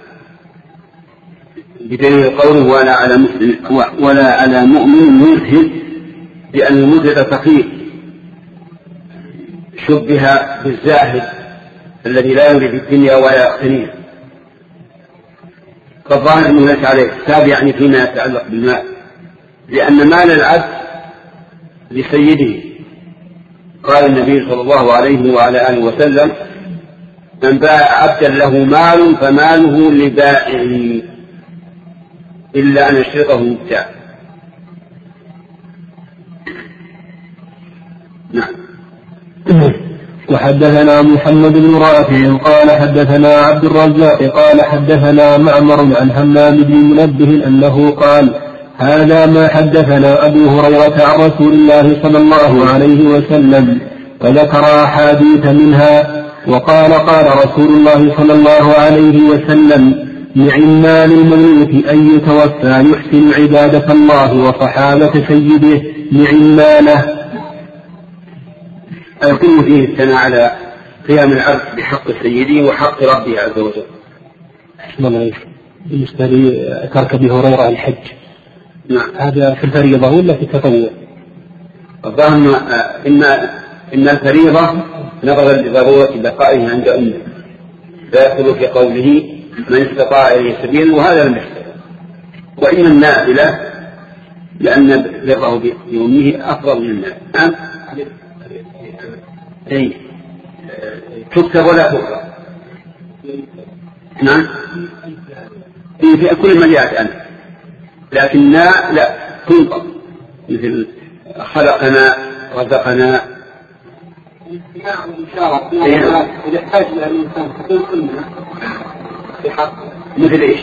بدليل قوله ولا على مسلم ولا على مؤمن مجهد، لأن المجهد فقير شبه بالزاهد الذي لا يريد الدنيا ولا يقتنيها. فالظاهر أنه ليس عليه حساب يعني فيما يتعلق بالمال، لأن مال العبد لسيده. قال النبي صلى الله عليه وعلى آله وسلم من باع عبدا له مال فماله لبائعه إلا أن يشرطه مبتاع. نعم. وحدثنا محمد بن رافع قال حدثنا عبد الرزاق قال حدثنا معمر عن همام بن منبه أنه قال هذا ما حدثنا أبو هريرة عن رسول الله صلى الله عليه وسلم، وذكر أحاديث منها. وقال قال رسول الله صلى الله عليه وسلم نعم مال المملوك أن يتوفى يحسن عبادة الله وصحابة سيده نعم ماله. يكون فيه الثناء على قيام العبد بحق سيده وحق ربه عز وجل. بالنسبة لترك أبي هريرة الحج، نعم، هذا في الفريضة ولا في التطوع؟ الظاهر إن إن الفريضة نظرا لضرورة بقائه عند أمه لا يدخل في قوله من استطاع إليه سبيلا، وهذا لم يحصل. وإن النافلة لأن بره بأمه أفضل من النافلة. أي تكتب ولا تقرأ. نعم، في كل ما جاءت أنا، لكن لا لا تنطق مثل خلقنا رزقنا. إذا احتاج إلى الإنسان تدخل منه في حق مثل إيش؟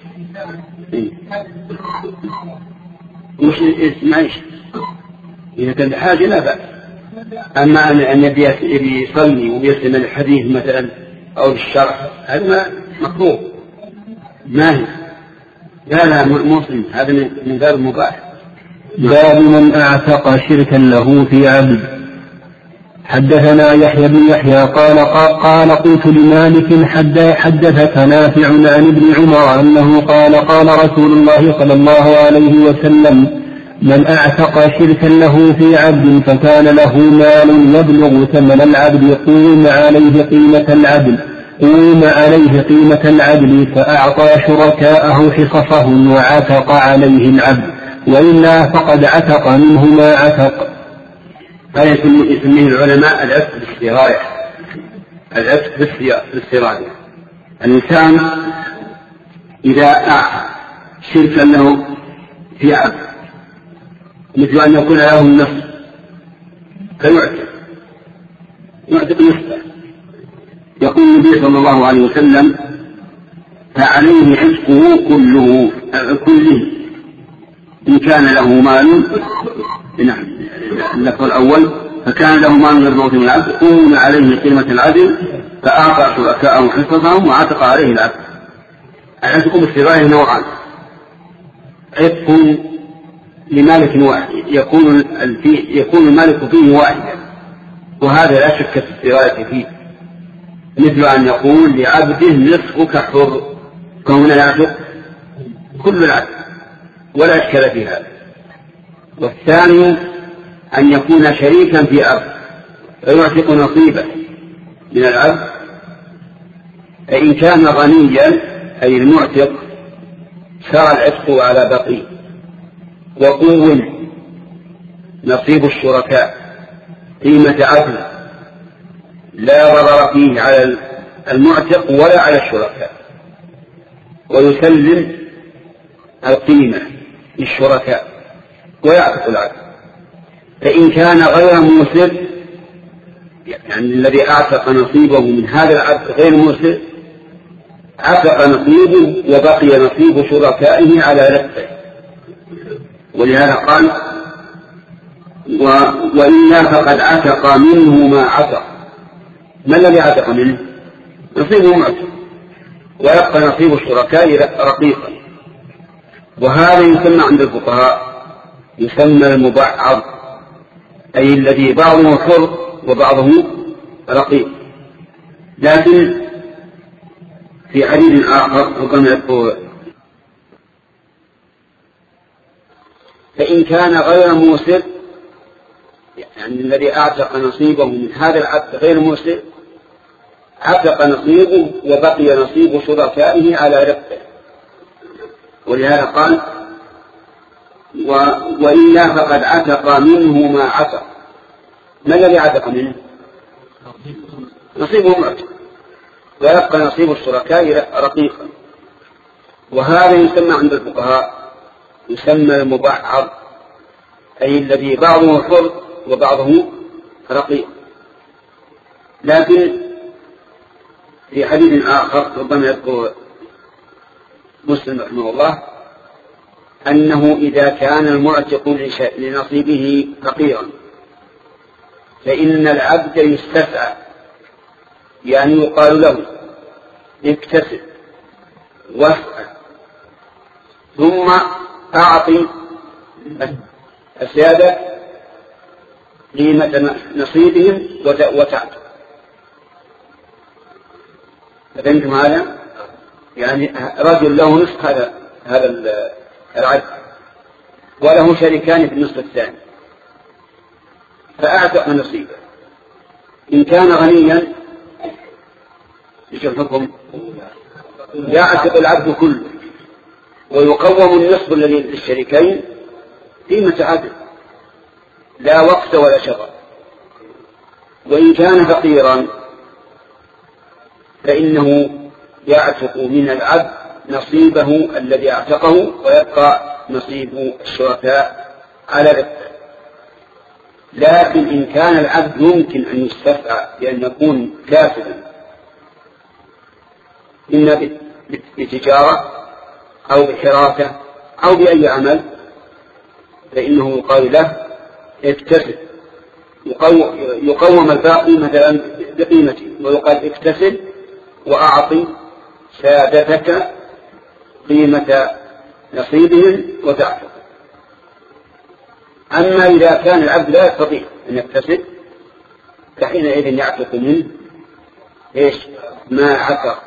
مش اسمع إيش؟ إذا كان حاجة لا بأس. أما أن يبي يصلي ويسلم الحديث مثلا أو الشرح هذا مكروه ما هي. لا لا مسلم، هذا من باب المباح. باب من أعتق شركا له في عبد. حدثنا يحيى بن يحيى قال قال قلت لمالك حدثك نافع عن ابن عمر أنه قال قال رسول الله صلى الله عليه وسلم من أعتق شركا له في عبد فكان له مال يبلغ ثمن العبد قوم عليه قيمة العدل قوم عليه قيمة العدل فأعطى شركاءه حصصهم وعتق عليه العبد، وإلا فقد عتق منه ما عتق. هذا يسميه العلماء العتق بالاستراية. العتق بالاستراية الإنسان إذا أعطى شركا له في عبد مثل أن يكون له النصف فيعتق يعتق نصفه. يقول النبي صلى الله عليه وسلم فعليه عتقه كله كله إن كان له مال. نعم، اللفظ الأول فكان له مال غير موت من العبد قوم عليه قيمة العدل فأعطى شركاءه حصصهم وعتق عليه العبد. العتق باستراية نوعان: عتق لمالك واحد يكون يكون المالك فيه واحدا، وهذا لا شك في السراية فيه، مثل أن يقول لعبده نصفك حر، كون يعتق كل العبد ولا إشكال في هذا. والثاني أن يكون شريكا في عبد فيعتق نصيبه من العبد، فإن كان غنيا أي المعتق سار العتق على بقيه وقوم نصيب الشركاء قيمة عدل لا ضرر فيه على المعتق ولا على الشركاء، ويسلم القيمة للشركاء ويعتق العبد. فإن كان غير موسر، يعني الذي أعتق نصيبه من هذا العبد غير موسر، عتق نصيبه وبقي نصيب شركائه على رفقه. ولهذا قال: و... وإلا فقد عتق منه ما عتق. ما الذي عتق منه؟ نصيبه معتق، ويبقى نصيب الشركاء رقيقا. وهذا يسمى عند الفقهاء يسمى المبعض، أي الذي بعضه حر وبعضه رقيق. لكن في حديث آخر ربما يقول: فإن كان غير موسر، يعني الذي أعتق نصيبه من هذا العبد غير موسر، عتق نصيبه وبقي نصيب شركائه على رفقه. ولهذا قال: و... وإلا فقد عتق منه ما عتق. ما الذي عتق منه؟ نصيبه معتق، ويبقى نصيب الشركاء رقيقا. وهذا يسمى عند الفقهاء يسمى المبعض، أي الذي بعضه حر وبعضه رقيق. لكن في حديث آخر ربما يذكر مسلم رحمه الله أنه إذا كان المعتق لنصيبه فقيرا فإن العبد يستسعى، يعني يقال له: اكتسب واسعى ثم أعطي السيادة قيمة نصيبهم وتعطي. فهمتم هذا؟ يعني رجل له نصف هذا هذا العبد وله شريكان في النصف الثاني، فأعتق نصيبه. إن كان غنيا ايش الحكم؟ يعتق العبد كله ويقوم النصف الذي للشريكين قيمة عدل، لا وقت ولا شغل. وإن كان فقيرا فإنه يعتق من العبد نصيبه الذي اعتقه، ويبقى نصيب الشركاء على رفقه. لكن إن كان العبد يمكن أن يستفعى بأن يكون كاسبا، إما بتجارة أو بحراسة أو بأي عمل، فإنه يقال له: اكتسب، يقوم الباقي مثلا بقيمته، ويقال: اكتسب وأعطي سادتك قيمة نصيبهم وتعتق. أما إذا كان العبد لا يستطيع أن يكتسب فحينئذ يعتق منه إيش؟ ما عتق.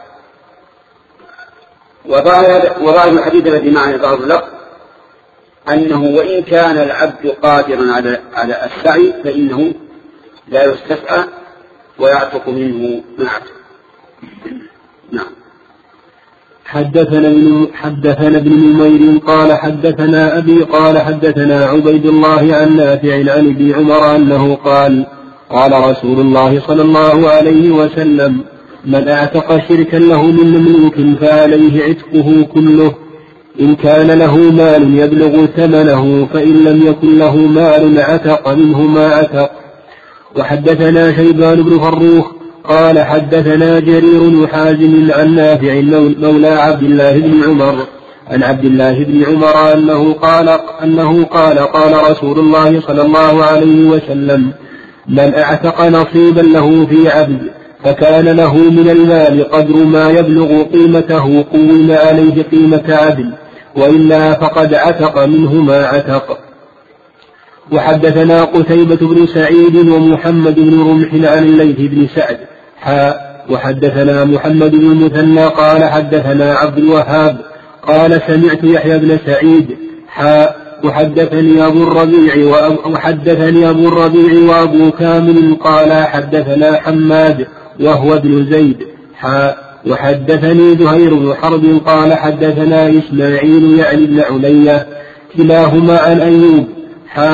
وظاهر الحديث الذي معنا ظاهر اللفظ أنه وإن كان العبد قادرا على على السعي فإنه لا يستسعى ويعتق منه ما عتق. نعم. حدثنا ابن حدثنا ابن نمير قال حدثنا أبي قال حدثنا عبيد الله عن نافع عن ابن عمر أنه قال: قال رسول الله صلى الله عليه وسلم: من اعتق شركا له من مملوك فعليه عتقه كله، إن كان له مال يبلغ ثمنه، فإن لم يكن له مال عتق منه ما عتق. وحدثنا شيبان بن فروخ قال حدثنا جرير حازم عن نافع مولى عبد الله بن عمر عن عبد الله بن عمر أنه قال أنه قال قال رسول الله صلى الله عليه وسلم: من اعتق نصيبا له في عبد فكان له من المال قدر ما يبلغ قيمته قوم عليه قيمة عدل، وإلا فقد عتق منه ما عتق. وحدثنا قتيبة بن سعيد ومحمد بن رمح عن الليث بن سعد حاء وحدثنا محمد بن المثنى قال حدثنا عبد الوهاب قال سمعت يحيى بن سعيد حاء وحدثني أبو الربيع وحدثني أبو الربيع وأبو كامل قال حدثنا حماد وهو ابن زيد حاء وحدثني زهير بن حرب قال حدثنا إسماعيل يعني بن علية كلاهما عن أيوب حاء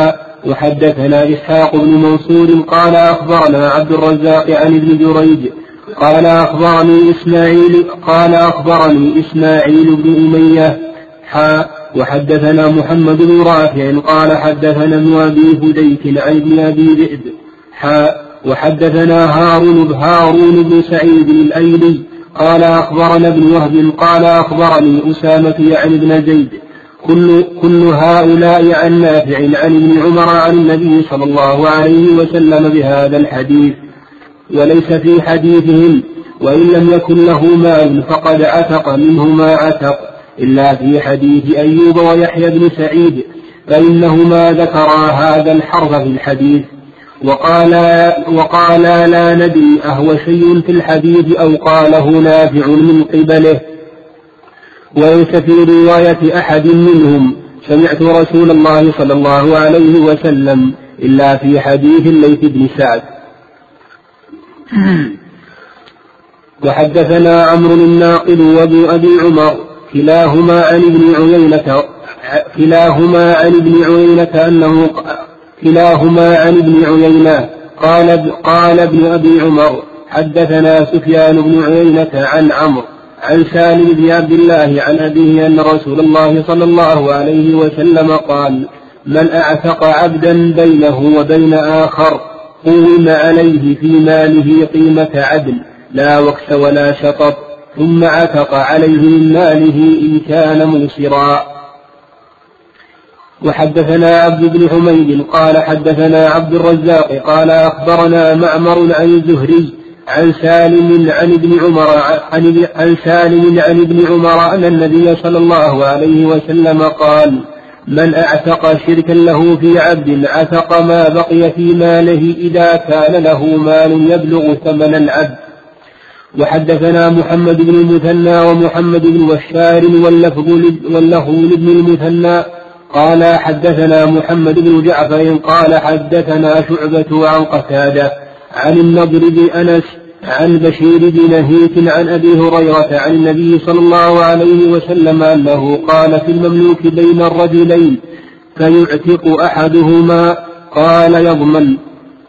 وحدثنا إسحاق بن منصور قال أخبرنا عبد الرزاق عن ابن جريج قال أخبرني إسماعيل قال أخبرني إسماعيل بن أمية حا وحدثنا محمد بن رافع قال حدثنا ابن أبي هديك عن ابن أبي ذئب حا وحدثنا هارون هارون بن سعيد الأيلي قال أخبرنا ابن وهب قال أخبرني أسامة عن ابن زيد كل, كل هؤلاء عن نافع عن ابن عمر عن النبي صلى الله عليه وسلم بهذا الحديث وليس في حديثهم وإن لم يكن له مال فقد عتق منه ما عتق إلا في حديث أيوب ويحيى بن سعيد فإنهما ذكرا هذا الحرف في الحديث وقالا وقال لا ندري أهو شيء في الحديث أو قاله نافع من قبله وليس في رواية أحد منهم سمعت رسول الله صلى الله عليه وسلم إلا في حديث الليث بن سعد. وحدثنا عمرو الناقد وابن أبي عمر كلاهما عن ابن عيينة كلاهما عن ابن عيينة أنه كلاهما عن ابن عيينة قال قال ابن أبي عمر حدثنا سفيان بن عيينة عن عمرو عن سالم بن عبد الله عن أبيه أن رسول الله صلى الله عليه وسلم قال من أعتق عبدا بينه وبين آخر قوم عليه في ماله قيمة عدل لا وكس ولا شطط ثم عتق عليه من ماله إن كان موسرا. وحدثنا عبد بن حميد قال حدثنا عبد الرزاق قال أخبرنا معمر عن الزهري عن سالم عن ابن عمر عن, عن سالم عن ابن عمر أن النبي صلى الله عليه وسلم قال من أعتق شركا له في عبد عتق ما بقي في ماله إذا كان له مال يبلغ ثمن العبد. وحدثنا محمد بن المثنى ومحمد بن بشار واللفظ لابن المثنى قال حدثنا محمد بن جعفر قال حدثنا شعبة عن قتادة عن النضر بن أنس عن بشير بن نهيك عن أبي هريرة عن النبي صلى الله عليه وسلم أنه قال في المملوك بين الرجلين فيعتق أحدهما قال يضمن.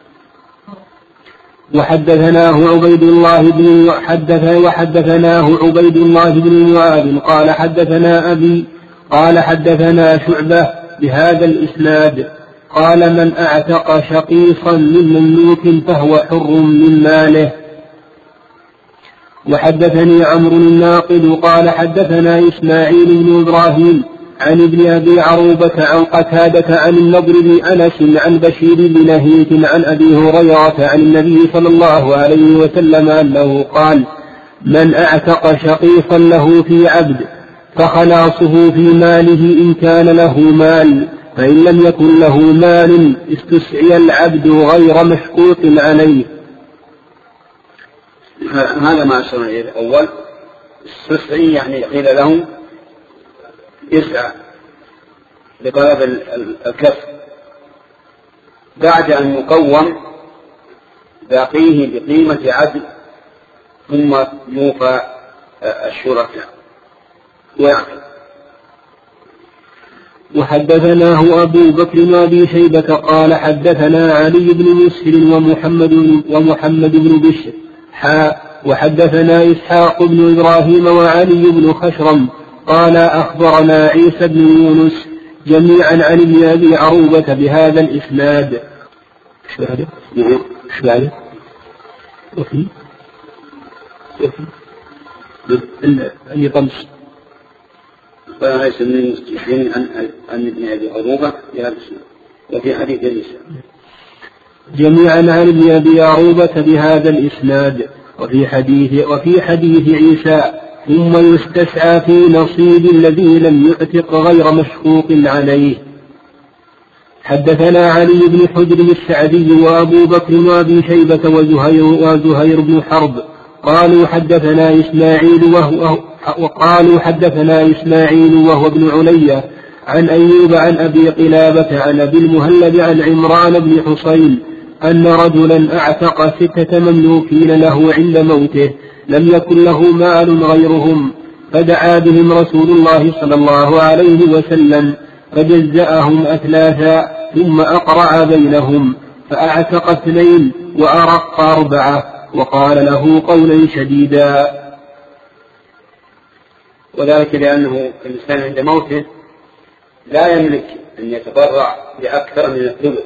وحدثناه عبيد الله بن حدث وحدثناه عبيد الله بن معاذ قال حدثنا أبي قال حدثنا شعبة بهذا الإسناد قال من أعتق شقيصا من مملوك فهو حر من ماله. وحدثني عمرو الناقد قال حدثنا إسماعيل بن إبراهيم عن ابن أبي عروبة عن قتادة عن النضر بن أنس عن بشير بن نهيك عن أبي هريرة عن النبي صلى الله عليه وسلم أنه قال من أعتق شقيصا له في عبد فخلاصه في ماله إن كان له مال فإن لم يكن له مال استسعي العبد غير مشقوق عليه. هذا ما أشرنا إليه الأول استسعي يعني قيل له يسعى لطلب الكسب بعد أن يقوم باقيه بقيمة عدل ثم يوفى الشركاء ويعقل. وحدثناه أبو بكر وأبي شيبة قال حدثنا علي بن مسهر ومحمد ومحمد بن بشر حاء وحدثنا إسحاق بن إبراهيم وعلي بن خشرم قال أخبرنا عيسى بن يونس جميعا عن ابن أبي عروبة بهذا الإسناد. شو هذا؟ شو هذا؟ وفي وفي أي طمس فليس من المستحيين عن ابن أبي عروبة بهذا الإسناد وفي حديث عيسى جميعا عن ابن أبي عروبة بهذا الإسناد وفي حديث وفي حديث عيسى ثم يستسعى في نصيب الذي لم يعتق غير مشقوق عليه. حدثنا علي بن حجر السعدي وأبو بكر وأبي شيبة وزهير, وزهير بن حرب قالوا حدثنا إسماعيل وهو وقالوا حدثنا إسماعيل وهو ابن علية عن أيوب عن أبي قلابة عن أبي المهلب عن عمران بن حصين أن رجلا أعتق ستة مملوكين له عند موته لم يكن له مال غيرهم فدعا بهم رسول الله صلى الله عليه وسلم فجزأهم أثلاثا ثم أقرع بينهم فأعتق اثنين وأرق أربعة وقال له قولا شديدا. وذلك لأنه الإنسان عند موته لا يملك أن يتبرع بأكثر من الثلث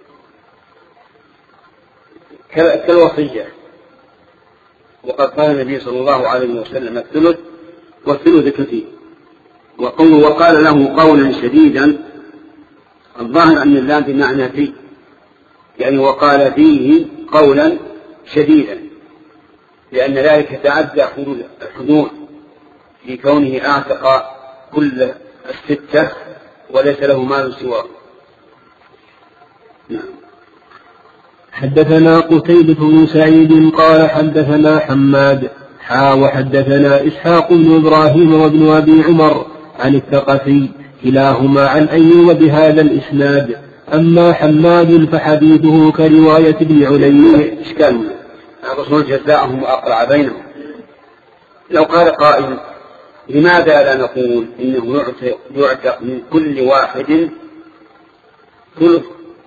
كالوصية، وقد قال النبي صلى الله عليه وسلم الثلث والثلث كثير. وقوله وقال له قولا شديدا الظاهر أن اللام بمعنى فيه، يعني وقال فيه قولا شديدا، لأن ذلك تعدى الحدود في كونه أعتق كل الستة وليس له مال سواه. نعم. حدثنا قتيبة بن سعيد قال حدثنا حماد حا وحدثنا إسحاق بن إبراهيم وابن أبي عمر عن الثقفي كلاهما عن أيوب بهذا الإسناد. أما حماد فحديثه كرواية ابن علي. إشكال الرسول جزاءهم وأقرع بينهم. لو قال قائل لماذا لا نقول إنه يعتق من كل واحد ثلث؟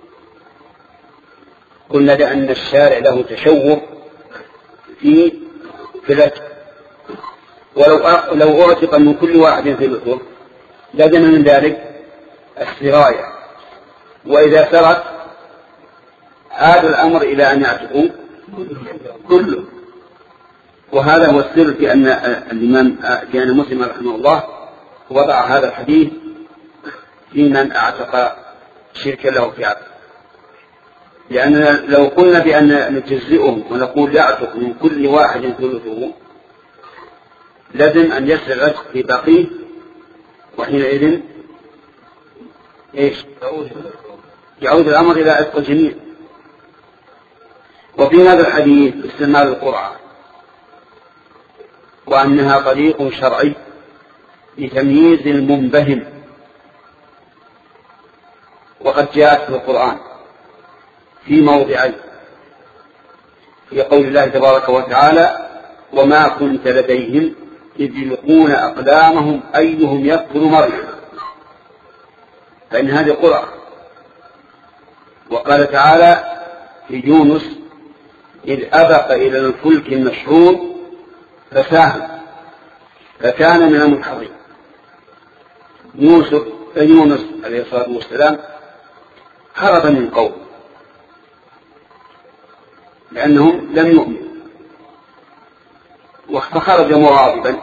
قلنا لأن الشارع له تشوف في ثلث، ولو لو أعتق من كل واحد ثلثه لازم من ذلك السراية، وإذا سرت عاد الأمر إلى أن يعتقوا كله. وهذا هو السر في أن الإمام في أن مسلم رحمه الله وضع هذا الحديث في من أعتق شركا له في عبد، لأن لو قلنا بأن نجزئهم ونقول يعتق من كل واحد ثلثه لازم أن يسر الرزق في بقيه، وحينئذ إيش يعود الأمر إلى عتق الجميع. وفي هذا الحديث استعمال القرعة، وأنها طريق شرعي لتمييز المنبهم، وقد جاءت في القرآن في موضعين، في قول الله تبارك وتعالى وما كنت لديهم إذ يلقون أقلامهم أيهم يكفر مريم، فإن هذه قرعة. وقال تعالى في يونس إذ أبق إلى الفلك المشحون فساهم فكان من المدحضين. يوسف يونس عليه الصلاة والسلام هرب من قوم لأنهم لم يؤمنوا، فخرج مغاضبا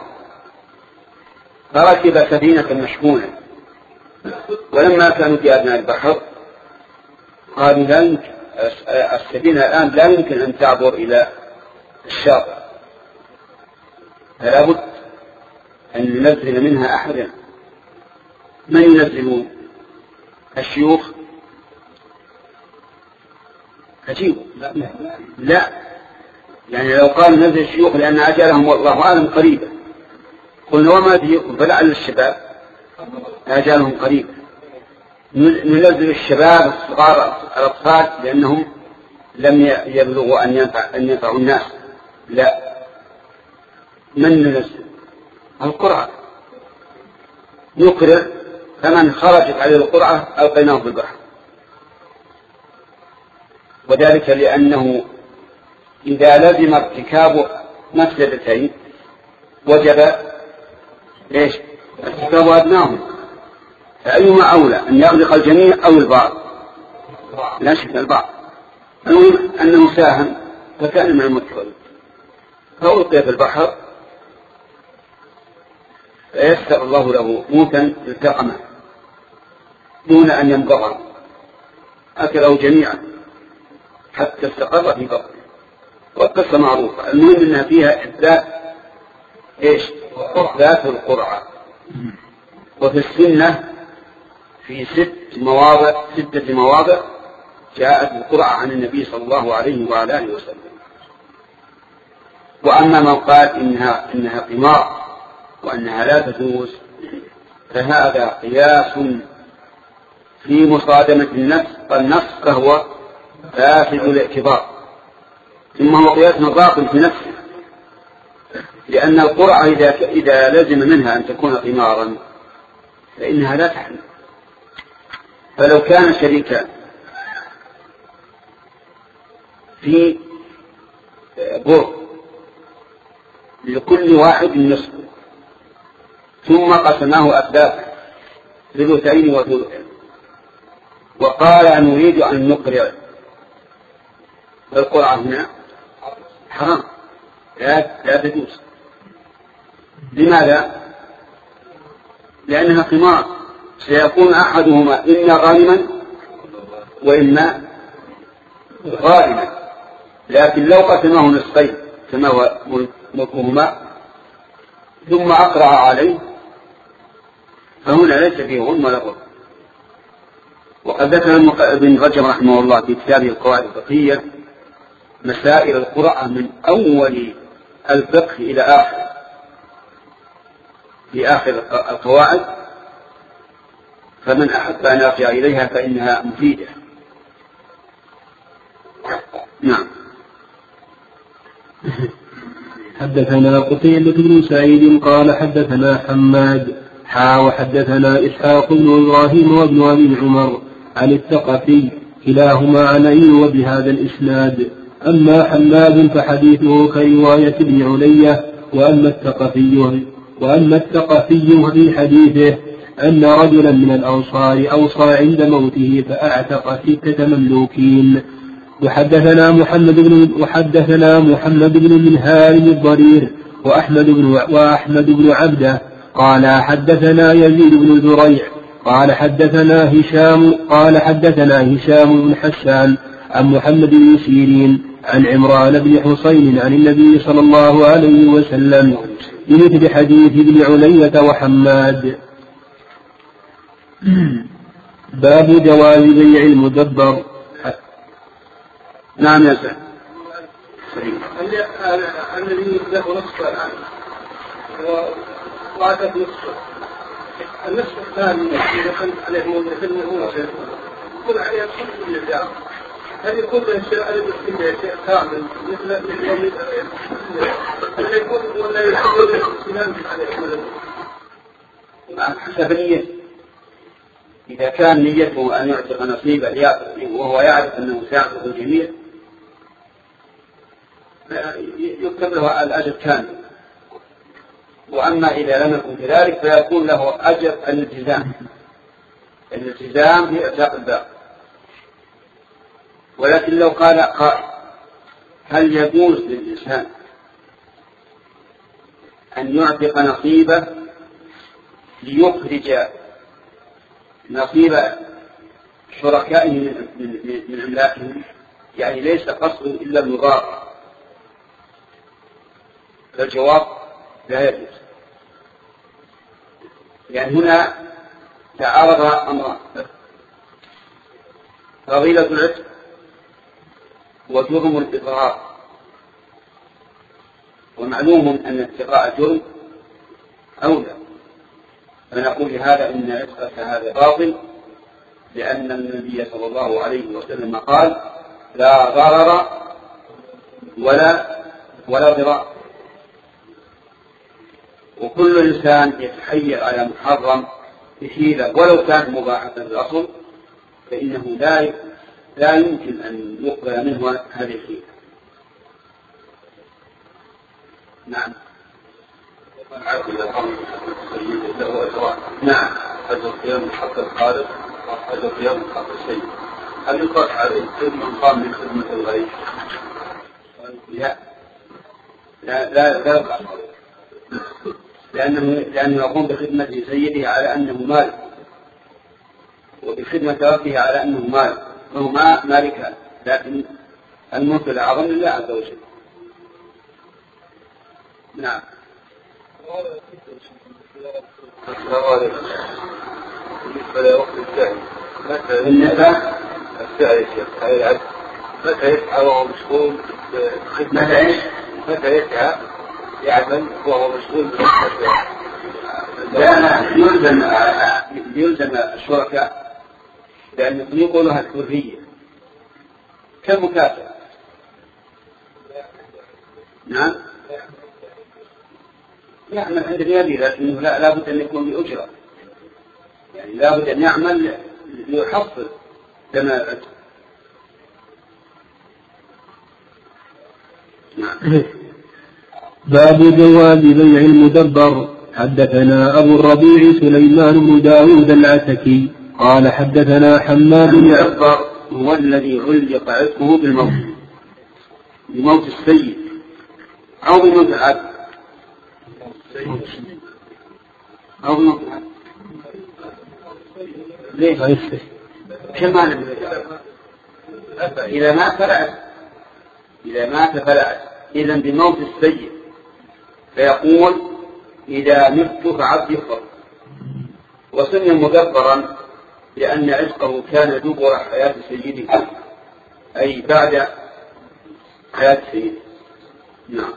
فركب سفينة مشحونة، ولما كانوا في أدنى البحر قالوا لا يمكن السفينة الآن لا يمكن أن تعبر إلى الشاطئ، فلا بد أن ننزل منها أحدا. من ينزلون؟ الشيوخ؟ أجيبوا لا. لا يعني لو قال نزل الشيوخ لأن أجلهم والله أعلم قريبا، قلنا وما تجيكم فلعل الشباب أجلهم قريبا، ننزل الشباب الصغار الأطفال لأنهم لم يبلغوا أن ينفع أن ينفعوا الناس. لا، من ننزل؟ القرعة، نقرأ فمن خرجت عليه القرعة ألقيناه في البحر. وذلك لأنه إذا لزم ارتكاب مفسدتين وجب إيش؟ ارتكاب أدناهم، فأيما أولى أن يغرق الجميع أو البعض؟ لا شك البعض. المهم أنه ساهم فكان من المتقين فألقي في البحر فيسر الله له موتا التقمه دون أن ينبغر، أكله جميعا حتى استقر في بطنه. والقصة معروفة. المهم أنها فيها إثبات إيش؟ إثبات القرعة. وفي السنة في ست مواضع ستة مواضع جاءت القرعة عن النبي صلى الله عليه وعلى آله وسلم. وأما من قال إنها إنها قمار وأنها لا تجوز فهذا قياس في مصادمة النفس النص فهو فاسد الاعتبار، ثم هو قياس باطل في نفسه، لأن القرعة إذا إذا لزم منها أن تكون قمارا فإنها لا تحل، فلو كان شريكان في بر لكل واحد نصف ثم قسمه أسلافا ثلثين وثلثين وقال نريد أن نقرع، فالقرعة هنا حرام لا, لا تجوز. لماذا؟ لأنها قمار، سيكون أحدهما إما غانما وإما غارما، لكن لو قسمه نصفين كما هو ملكهما ثم أقرع عليه فهنا ليس فيه غنم ولا غرم. وقد ذكر ابن رجب رحمه الله في كتابه القواعد الفقهية مسائل القرعة من أول الفقه إلى آخر في آخر القواعد، فمن أحب أن يرجع إليها فإنها مفيدة. نعم. حدثنا قتيبة بن سعيد قال حدثنا حماد حا وحدثنا إسحاق بن إبراهيم وابن أبي عمر عن الثقفي كلاهما عن أيوب بهذا الإسناد. أما حماد فحديثه كرواية ابن علية، وأما الثقفي وأما الثقفي في حديثه أن رجلا من الأنصار أوصى عند موته فأعتق ستة مملوكين. وحدثنا محمد بن وحدثنا محمد بن منهار الضرير وأحمد بن وأحمد بن عبده قال حدثنا يزيد بن زريع قال حدثنا هشام قال حدثنا هشام بن حسان عن محمد بن سيرين عن عمران بن حسين عن النبي صلى الله عليه وسلم بمثل حديث ابن علية وحماد. باب جواز بيع المدبر. نعم يا سيد. الذي له نصف الآن وعدد نصف النصف الثاني إذا كان عليه مثل هو يكون عليه صفر للجار، هل يكون الشيء شيء كامل مثل مثل هل يكون ولا يكون الاستلام عليه حسب نيته. إذا كان نيته أن يعتق نصيبا ليأخذ وهو يعرف أنه سيأخذ الجميع يكتب له الأجر كامل. وأما إذا لم يكن كذلك فيكون له أجر الالتزام الالتزام في إعتاق الباقي. ولكن لو قال قائل هل يجوز للإنسان أن يعتق نصيبه ليخرج نصيب شركائه من أملاكهم، يعني ليس قصد إلا المضار، فالجواب لا يجوز. يعني هنا تعارض أمران: فضيلة العتق وجرم الإضرار. ومعلوم أن اتقاء الجرم أولى، فنقول لهذا إن عتقك هذا باطل، لأن النبي صلى الله عليه وسلم قال: لا ضرر ولا ولا ضرار. وكل إنسان يتحير على محرم بحيلة ولو كان مباحا بالأصل فإنه لا لا يمكن أن يقبل منه هذه الحيلة. نعم. نعم. أجر قيام حق الخالق وأجر قيام حق الشيء، هل يقاس عليه كل من قام من خدمة الغير؟ لا لا لا لا يقاس عليه، لأنه لأنه يقوم بخدمة سيده على أنه مالك، وبخدمة ربه على أنه مالك، فهو ما مالك، لكن الملك الأعظم لله عز وجل. نعم. بالنسبة لوقت السعي، متى بالنسبة السعي شيخ على العبد متى يسعى وهو مشغول بخدمة ايش؟ متى يسعى يعمل وهو مشغول بخدمة؟ لا يلزم يلزم الشركاء، لأن يقولها الحرية كالمكافأة. نعم. يعمل عند غيره، لكنه لا بد أن يكون بأجرة، يعني لا بد أن يعمل ليحصل كما العتق. نعم. باب جواز بيع المدبر. حدثنا أبو الربيع سليمان بن داود العتكي قال حدثنا حماد. المدبر هو الذي علق عتقه بالموت، بموت السيد أو بموت العبد أو بموت العبد. ليش؟ كما نقول إذا مات فلعت، إذا مات فلعت إذن بموت السيد، فيقول إذا مت فعبدي خر. وسمي مدبرا لأن عتقه كان دبر حياة سيده، أي بعد حياة سيده. نعم.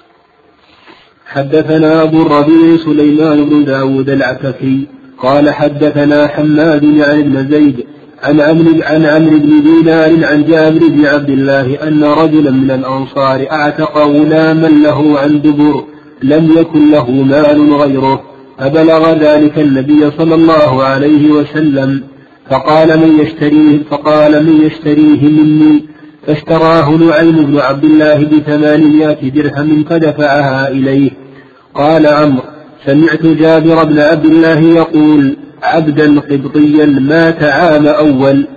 حدثنا أبو الربيع سليمان بن داود العتكي قال حدثنا حماد عن ابن زيد عن عمرو عن عمرو بن دينار عن جابر بن عبد الله أن رجلا من الأنصار أعتق غلاما له عن دبر لم يكن له مال غيره، فبلغ ذلك النبي صلى الله عليه وسلم فقال من يشتريه فقال من يشتريه مني، فاشتراه نعيم بن عبد الله بثمانمائة درهم فدفعها إليه. قال عمرو سمعت جابر بن عبد الله يقول عبدا قبطيا مات عام أول.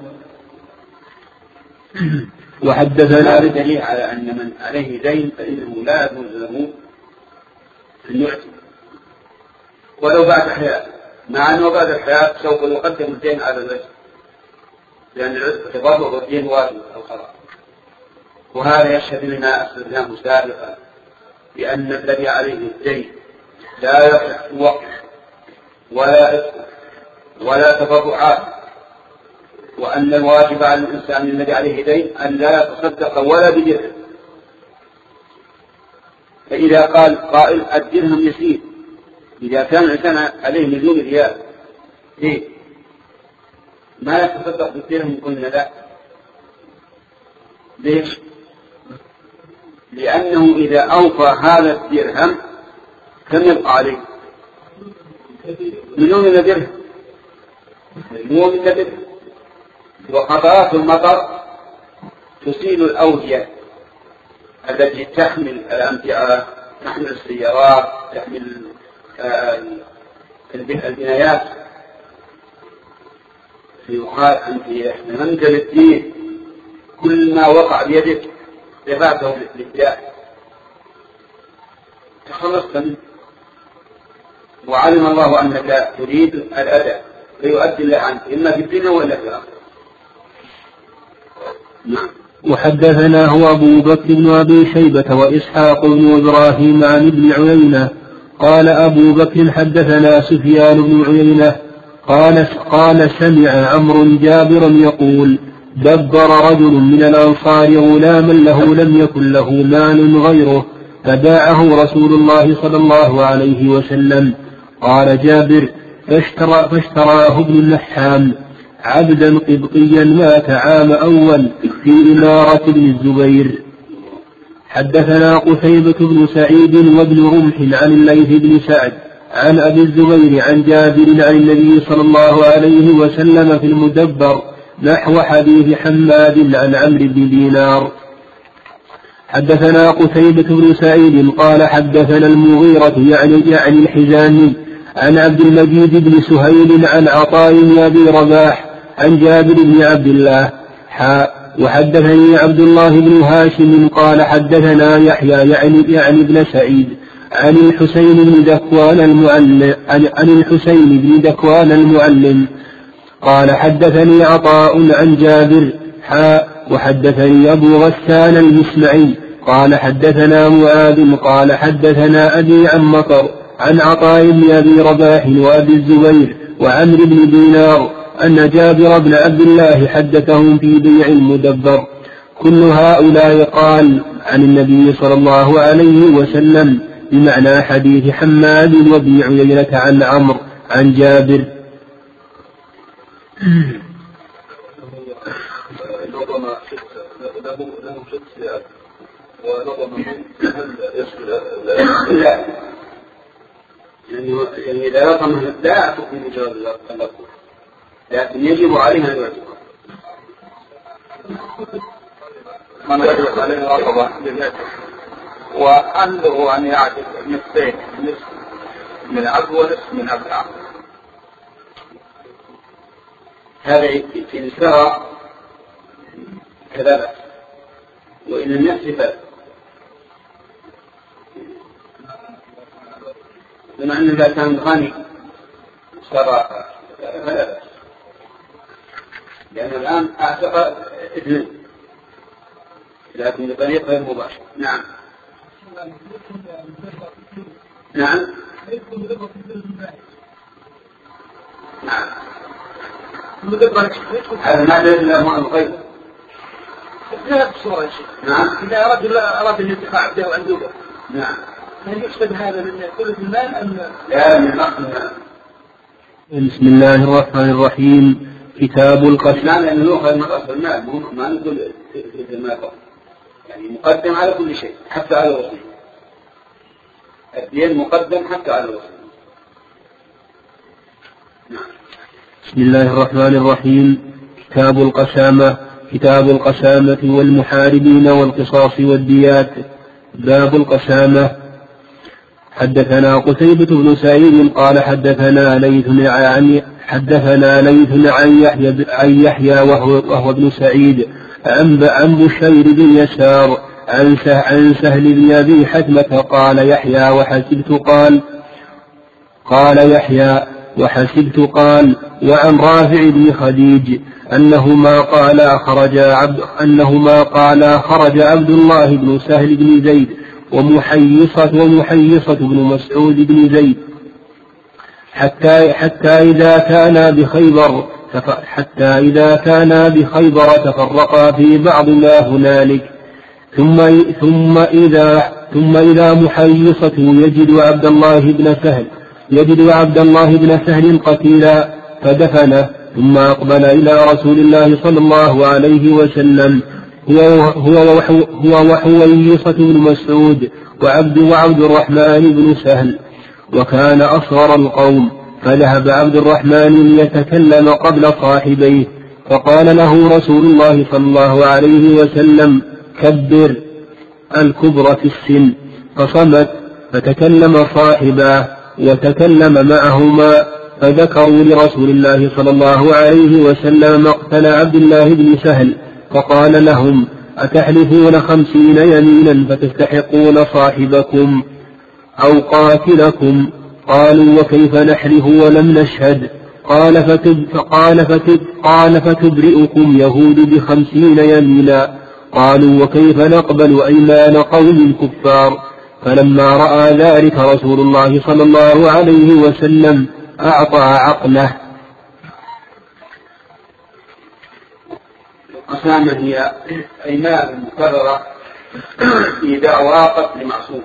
وحدثنا هذا دليل على أن من عليه دين فإنه لا يجوز له أن يعتق ولو بعد حياة، مع أنه بعد الحياة سوف يقدم الدين على الرجل، لأن العتق تبرع والدين واجب أو خلاص. وهذا يشهد لنا أسلمناه سابقا بأن الذي عليه الدين لا يصح وقف ولا إثم ولا تبرعات، وأن الواجب على الإنسان الذي عليه دين أن لا يتصدق ولا بدرهم. فإذا قال قائل الدرهم يسير، إذا كان الإنسان عليه مليون ريال ليه ما يتصدق بالدرهم؟ قلنا لا. ليش؟ لأنه إذا أوفى هذا الدرهم كم يبقى عليه؟ مليون إلا درهم، مليون إلا درهم. وقطرات المطر تسيل الأودية التي تحمل الأمتعة، تحمل السيارات، تحمل البنايات. فيقال أنت إحنا منزل الدين كل ما وقع بيدك دفعته للداء تخلصت منه، وعلم الله أنك تريد الأداء فيؤدي الله عنك إما في الدنيا ولا في الآخرة. نعم. وحدثنا هو أبو بكر بن أبي شيبة وإسحاق بن إبراهيم عن ابن عيينة قال أبو بكر حدثنا سفيان بن عيينة قال قال سمع عمرو جابرا يقول دبر رجل من الأنصار غلاما له لم يكن له مال غيره فباعه رسول الله صلى الله عليه وسلم. قال جابر فاشترى فاشتراه ابن النحام عبدا قبطيا مات عام أول في إمارة ابن الزبير. حدثنا قتيبة بن سعيد وابن رمح عن الليث بن سعد عن أبي الزبير عن جابر عن النبي صلى الله عليه وسلم في المدبر نحو حديث حماد عن عمرو بن دينار. حدثنا قتيبة بن سعيد قال حدثنا المغيرة يعني يعني الحزامي عن عبد المجيد بن سهيل عن عطاء بن أبي رباح عن جابر بن عبد الله حاء. وحدثني عبد الله بن هاشم قال حدثنا يحيى يعني يعني ابن سعيد عن الحسين بن دكوان المعلم عن الحسين بن دكوان المعلم قال حدثني عطاء عن جابر حاء. وحدثني أبو غسان المسمعي قال حدثنا معاذ قال حدثنا أبي عن مطر عن عطاء بن أبي رباح وأبي الزبير وعمرو بن دينار أن جابر بن عبد الله حدثهم في بيع المدبر. كل هؤلاء قال عن النبي صلى الله عليه وسلم بمعنى حديث حماد وابن عيينة عن عمرو عن جابر. لا يعني إذا رقم لا تؤمن بجواب اللفظ لكن يجب عليه أن يعتق. من يجب عليه رقبة لليتيم، وهل له أن يعتق نصفين، نصف من أب ونصف من أب؟ هذا في السرى كذلك، وإن النفس فلا، بما أن إذا كان غني سرى فلا بأس، لأن الآن أعتق اثنين لكن بطريقة غير مباشرة. نعم نعم نعم هذا ما دل له الغيب. لا بصورة يا شيخ. نعم. إذا رجل أراد الانتفاع عبده عن زوجه. نعم. هل يقصد هذا من ثلث المال أم؟ لا، من نقص المال. بسم الله الرحمن الرحيم. كتاب القسم. معنى أنه يؤخذ من رأس المال، ما نقول ثلث المال فقط، يعني مقدم على كل شيء حتى على الوصية. الدين مقدم حتى على الوصية. نعم. بسم الله الرحمن الرحيم. كتاب القسامة. كتاب القسامة والمحاربين والقصاص والديات. باب القسامة. حدثنا قتيبة بن سعيد قال حدثنا ليث عن حدثنا ليث عن يحيى عن يحيى وهو, وهو ابن سعيد عن عن بشير بن يسار عن عن سهل بن أبي حتمة قال يحيى وحسبت قال قال يحيى وحسبت قال وعن رافع بن خديج أنهما قال خرج عبد أنهما قال خرج عبد الله بن سهل بن زيد ومحيصة ومحيصة بن مسعود بن زيد حتى حتى إذا كان بخيبر حتى إذا كان بخيبر تفرقا في بعض ما هنالك ثم ثم إذا ثم إذا محيصة يجد عبد الله بن سهل يجد عبد الله بن سهل قتيلا فدفنه ثم أقبل إلى رسول الله صلى الله عليه وسلم هو هو هو وحويصة بن مسعود وعبد وعبد الرحمن بن سهل وكان أصغر القوم فذهب عبد الرحمن ليتكلم قبل صاحبيه فقال له رسول الله صلى الله عليه وسلم كبر الكبر في السن فصمت فتكلم صاحباه وتكلم معهما فذكروا لرسول الله صلى الله عليه وسلم مقتل عبد الله بن سهل فقال لهم أتحلفون خمسين يمينا فتستحقون صاحبكم أو قاتلكم قالوا وكيف نحلف ولم نشهد قال فتب فقال فتب قال فتبرئكم يهود بخمسين يمينا قالوا وكيف نقبل أيمان قوم كفار فلما رأى ذلك رسول الله صلى الله عليه وسلم أعطى عقله. القسامة هي أيمان مكررة في دعوى قتل معصوم.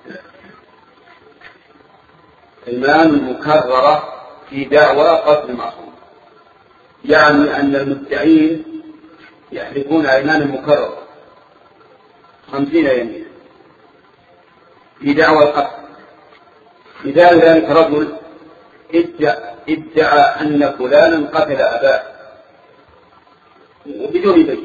أيمان مكررة في دعوى قتل معصوم، يعني أن المدعين يحلفون أيمان مكررة خمسين يمينا في دعوى القتل. مثال ذلك رجل ادعى أن فلانا قتل أباه وبدون بينة،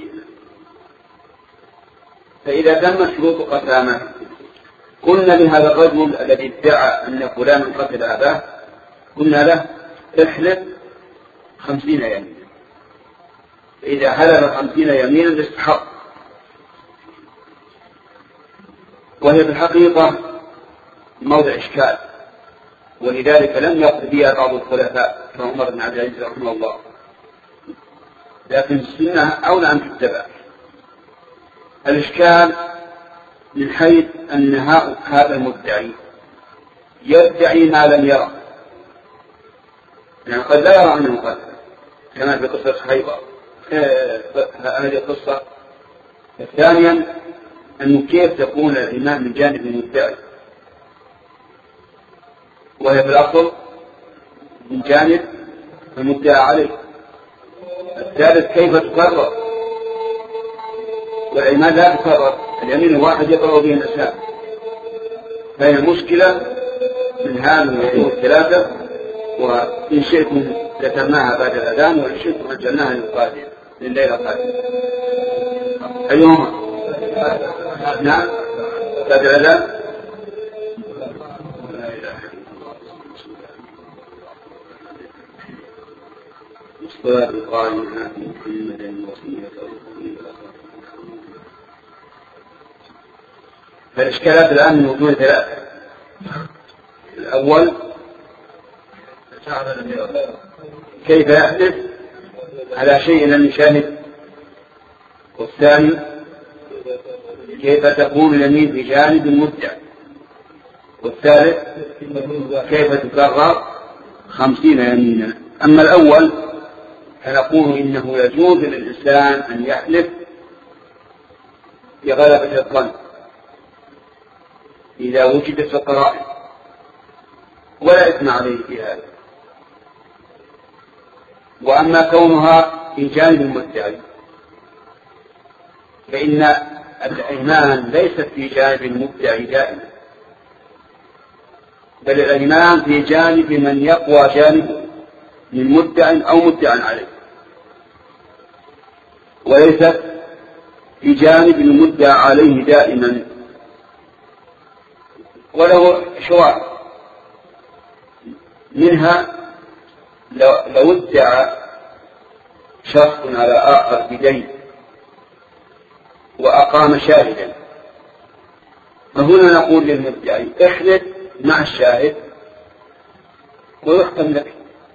فإذا تم شروط قسامة قلنا لهذا الرجل الذي ادعى أن فلانا قتل أباه قلنا له احلف خمسين يمينا، فإذا حلف خمسين يمينا استحق، وهي في الحقيقة موضع إشكال، ولذلك لم يقل بها بعض الخلفاء كعمر بن عبد العزيز رحمه الله، لكن السنة أولى أن تتبع. الإشكال من حيث أن هذا المدعي يدعي ما لم يرى، يعني قد لا يرى أنه قتل كما في قصة خيبر هذه القصة. ثانيا أنه كيف تكون الإيمان من جانب المدعي وهي في الأصل من جانب المدعى عليه. الثالث كيف تكرر، والإيمان لا تكرر، اليمين الواحد يقرأ به الإسلام، فهي المشكلة من هذه الأمور الثلاثة. وإن شئتم ذكرناها بعد الأذان والشرك أجلناها للقادم لليلة القادمة. أيهما؟ نعم بعد الأذان. الصلاة القائمة في محمد الوصية. فالإشكالات الآن موجودة ثلاثة. الأول كيف يحدث على شيء لم يشاهد، والثاني كيف تكون اليمين بجانب المدعي، والثالث كيف تكرر خمسين يمينا. أما الأول فنقول إنه يجوز للإنسان أن يحلف بغلبة الظن إذا وجدت القرائن، ولا إثم عليه في هذا. وأما كونها في جانب المدعي فإن الأيمان ليست في جانب المدعي دائما، بل الأيمان في جانب من يقوى جانبه من مدعي أو مدعى عليه، وليست في جانب المدعى عليه دائما. وله شروط منها لو, لو ادعى شخص على آخر بدين وأقام شاهدا، فهنا نقول للمدعي احلف مع الشاهد ويحكم لك.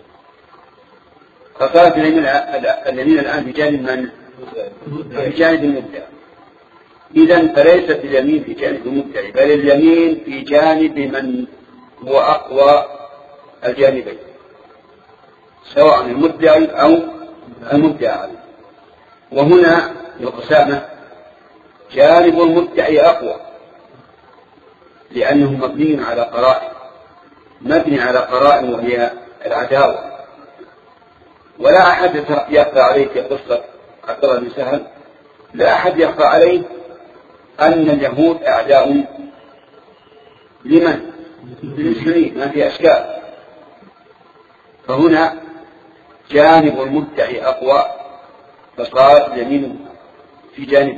فصارت اليمين الآن بجانب من؟ بجانب المدعي. إذن فليست اليمين في جانب المدعي، بل اليمين في جانب من هو أقوى الجانبين، سواء المدعي أو المدعى عليه. وهنا القسامة جانب المدعي أقوى، لأنه مبني على قرائن، مبني على قرائن وهي العداوة. ولا أحد يخفى عليه في قصة عبد الله بن سهل، لا أحد يخفى عليه أن اليهود أعداء لمن؟ للمسلمين، ما في أشكال. فهنا جانب المدعي أقوى، فصار اليمين في جانبه.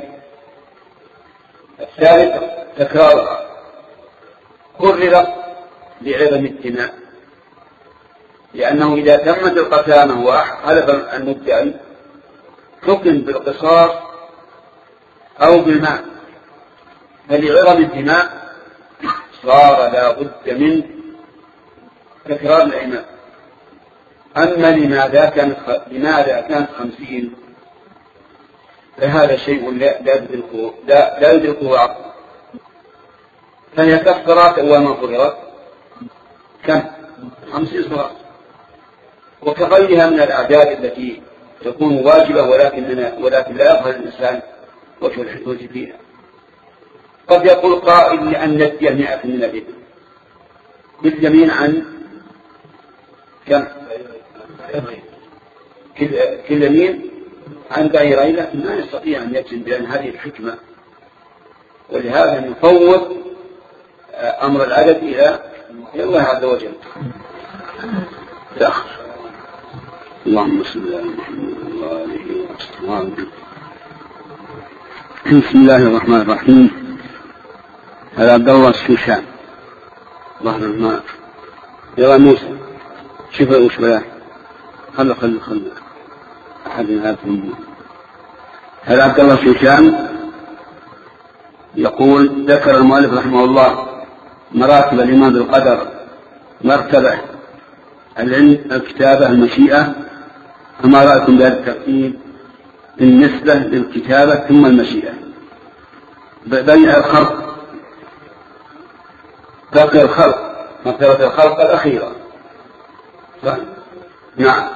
الثالث تكرارها، كرر لعظم الدماء، لأنه إذا تمت القسامة وحلف المدعي حكم بالقصاص أو بالماء، فلعظم الدماء صار لا بد من تكرار الأيمان. أما لماذا كانت لماذا كانت خمسين فهذا شيء لا يدركه لا, لا يدركه عقل. فهي كفرات أول ما فرضت كم؟ خمسين صلاة، وكغيرها من الأعداد التي تكون واجبة ولكن ولكن لا يظهر الإنسان وجه الحدود فيها. قد يقول قائل لأن ندي مئة من الإبل باليمين عن كم؟ كل يمين عن بعيرين، لكن ما يستطيع أن يجزم بأن هذه الحكمة، ولهذا نفوض أمر العدد إلى الله عز وجل. تأخر. اللهم صل على محمد وآله وصحبه. بسم الله الرحمن الرحيم. هذا عبد الله الشوشان ظهر الماء يرى موسى شوف وش بلاه خل خل خل أحد هاتهم. هذا عبد الله الشوشان يقول ذكر المؤلف رحمه الله مراتب الإيمان بالقدر: مرتبة العلم، الكتابة، المشيئة. فما رأيكم بهذا الترتيب بالنسبة للكتابة ثم المشيئة؟ بين الخلق باقي الخلق، مرتبة الخلق الأخيرة. نعم.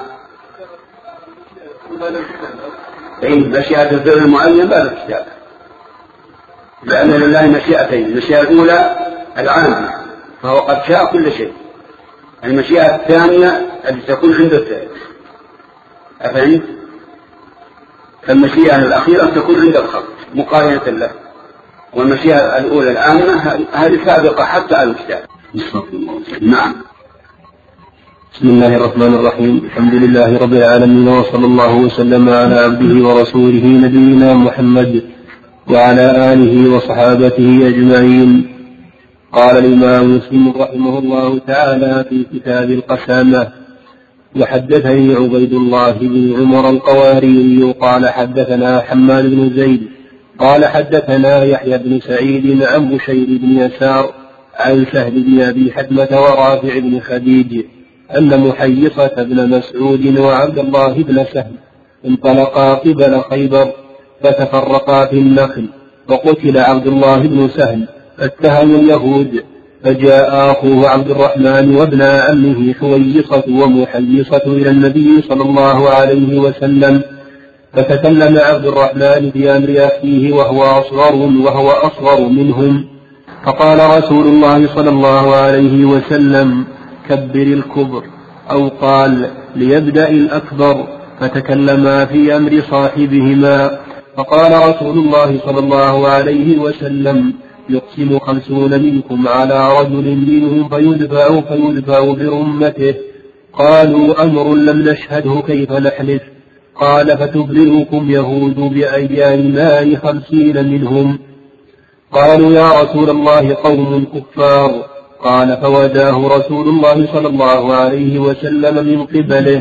إن مشيئة الفعل المعين بعد الكتابة، لأن لله مشيئتين: المشيئة الأولى العامة فهو قد شاء كل شيء، المشيئة الثانية التي تكون عند الفعل. أفهمت؟ فالمشيئة الأخيرة تكون عند الخلق مقارنة له، والمشيئة الأولى العامة هذه سابقة حتى على الكتاب. نعم. بسم الله الرحمن الرحيم. الحمد لله رب العالمين، وصلى الله وسلم على عبده ورسوله نبينا محمد وعلى آله وصحابته أجمعين. قال الإمام مسلم رحمه الله تعالى في كتاب القسامة: وحدثني عبيد الله بن عمر القواريري قال حدثنا حماد بن زيد قال حدثنا يحيى بن سعيد عن بشير بن يسار عن سهل بن أبي حتمة ورافع بن خديج أن محيصة بن مسعود وعبد الله بن سهل انطلقا قبل خيبر فتفرقا في النخل، وقتل عبد الله بن سهل فاتهم اليهود، فجاء أخوه عبد الرحمن وابن عمه حويصة ومحيصة إلى النبي صلى الله عليه وسلم، فتكلم عبد الرحمن في أمر أخيه وهو أصغر وهو أصغر منهم، فقال رسول الله صلى الله عليه وسلم: كبر الكبر، أو قال: ليبدأ الأكبر، فتكلما في أمر صاحبهما. فقال رسول الله صلى الله عليه وسلم: يقسم خمسون منكم على رجل منهم فيدفع فيدفع برمته. قالوا: أمر لم نشهده كيف نحلف؟ قال: فتبرئكم يهود بأيمان خمسين منهم. قالوا: يا رسول الله قوم كفار. قال: فوداه رسول الله صلى الله عليه وسلم من قبله.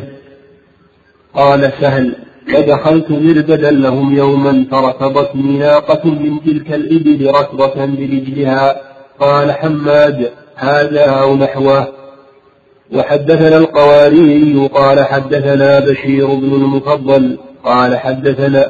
قال سهل: فدخلت مربدا لهم يوما فركضتني ناقة من تلك الإبل ركضة برجلها. قال حماد: هذا أو نحوه. وحدثنا القواريري قال حدثنا بشير بن المفضل قال حدثنا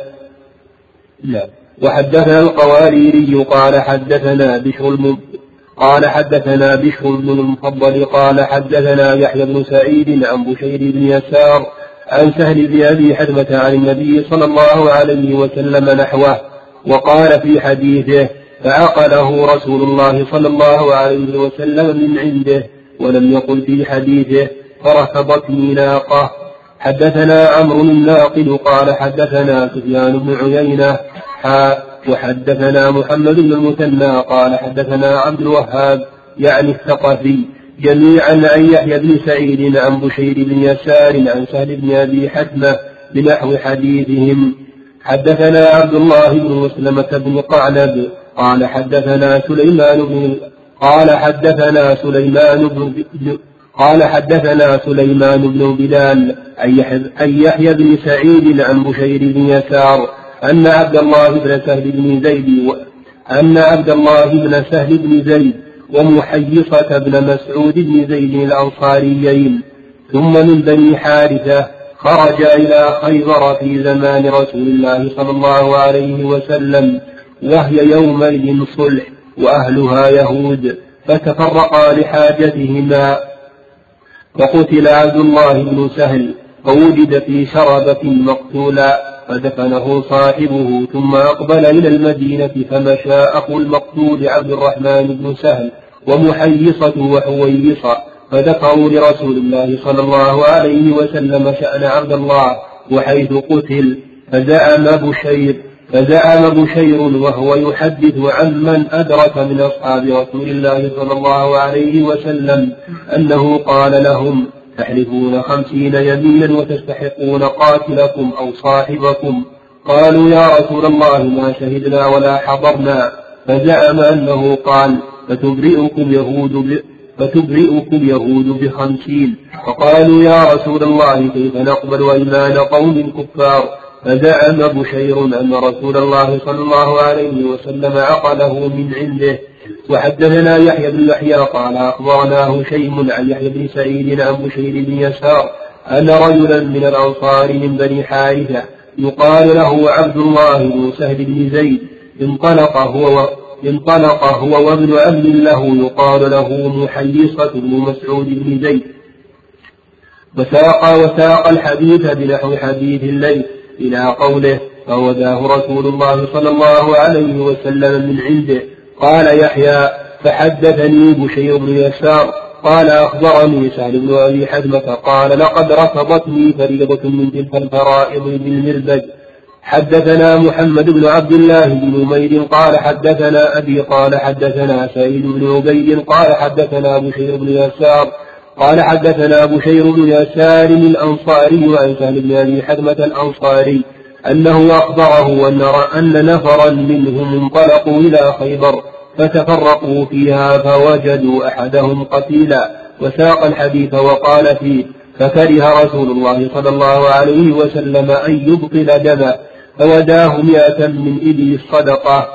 لا وحدثنا القواريري قال حدثنا بشر الم... قال حدثنا بشر بن المفضل قال حدثنا يحيى بن سعيد عن بشير بن يسار عن سهل بن أبي حتمة عن النبي صلى الله عليه وسلم نحوه، وقال في حديثه: فعقله رسول الله صلى الله عليه وسلم من عنده، ولم يقل في حديثه: فركضتني ناقة. حدثنا عمرو الناقد قال حدثنا سفيان بن عيينة حا وحدثنا محمد بن المثنى قال حدثنا عبد الوهاب يعني الثقفي جميعا عن يحيى بن سعيد عن بشير بن يسار عن سهل بن أبي حتمة بنحو حديثهم. حدثنا عبد الله بن مسلمة بن قعنب قال حدثنا سليمان بن قال حدثنا سليمان بن قال حدثنا سليمان بن بلال عن يحيى بن سعيد عن بشير بن يسار أن عبد الله بن سهل بن زيد أن عبد الله بن سهل بن زيد ومحيصة بن مسعود بن زيد الأنصاريين ثم من بني حارثة خرج إلى خيبر في زمان رسول الله صلى الله عليه وسلم، وهي يومئذ صلح وأهلها يهود، فتفرقا لحاجتهما. وقتل عبد الله بن سهل فوجد في شربة مقتولا، فدفنه صاحبه ثم أقبل إلى المدينة فمشى أخو المقتول عبد الرحمن بن سهل ومحيصة وحويصة، فذكروا لرسول الله صلى الله عليه وسلم شأن عبد الله وحيث قتل، فزعم بشير فزعم بشير وهو يحدث عن من أدرك من أصحاب رسول الله صلى الله عليه وسلم أنه قال لهم: تحلفون خمسين يمينا وتستحقون قاتلكم أو صاحبكم. قالوا: يا رسول الله ما شهدنا ولا حضرنا. فزعم أنه قال: فتبرئكم يهود ب... فتبرئكم يهود بخمسين. فقالوا: يا رسول الله كيف نقبل أيمان قوم كفار؟ فزعم بشير أن رسول الله صلى الله عليه وسلم عقله من عنده. وحدثنا يحيى بن يحيى قال أخبرنا هشيم عن يحيى بن سعيد عن بشير بن يسار أن رجلا من الأنصار من بني حارثة يقال له عبد الله بن سهل بن زيد انطلق هو انطلق هو وابن عم له يقال له محيصة بن مسعود بن زيد، وساق وساق الحديث بنحو حديث الليل إلى قوله: فوداه رسول الله صلى الله عليه وسلم من عنده. قال يحيى: فحدثني بشير بن يسار قال أخبرني سهل بن أبي حتمة قال: لقد رفضتني فريضة من تلك الفرائض بالمربد. حدثنا محمد بن عبد الله بن نمير قال حدثنا أبي قال حدثنا سعيد بن عبيد قال حدثنا بشير بن يسار قال حدثنا بشير بن يسار الأنصاري عن سهل بن أبي حثمة الأنصاري أنه أخبره أن, أن نفرا منهم انطلقوا إلى خيبر فتفرقوا فيها فوجدوا أحدهم قتيلا وساق الحديث وقال فيه فكره رسول الله صلى الله عليه وسلم أن يبطل دمه فوداه مئة من إبل الصدقة.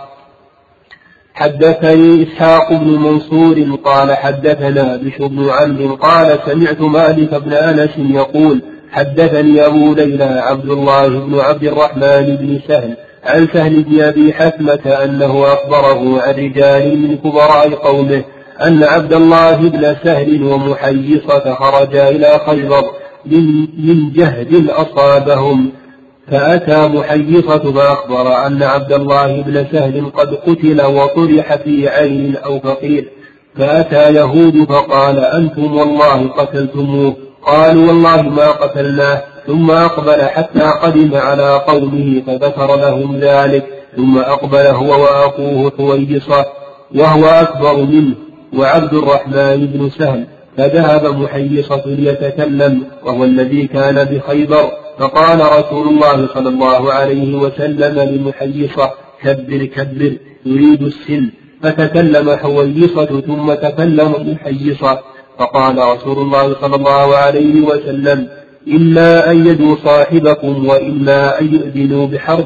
حدثني إسحاق بن منصور قال حدثنا بشر بن عمرو قال سمعت مالك بن أنس يقول حدثني أبو ليلى عبد الله بن عبد الرحمن بن سهل عن سهل بن أبي حثمة أنه أخبره عن رجال من كبراء قومه أن عبد الله بن سهل ومحيصة خرجا إلى خيبر من جهد أصابهم فأتى محيصة فأخبر أن عبد الله بن سهل قد قتل وطرح في عين أو فقير فأتى يهود فقال أنتم والله قتلتموه قالوا والله ما قتلناه ثم أقبل حتى قدم على قومه فذكر لهم ذلك ثم أقبل هو وأخوه حويصة وهو أكبر منه وعبد الرحمن بن سهل فذهب محيصة ليتكلم وهو الذي كان بخيبر فقال رسول الله صلى الله عليه وسلم لمحيصة كبر كبر يريد السن فتكلم حويصة ثم تكلم محيصة فقال رسول الله صلى الله عليه وسلم إلا أن يدوا صاحبكم وإلا أن يؤذنوا بحرب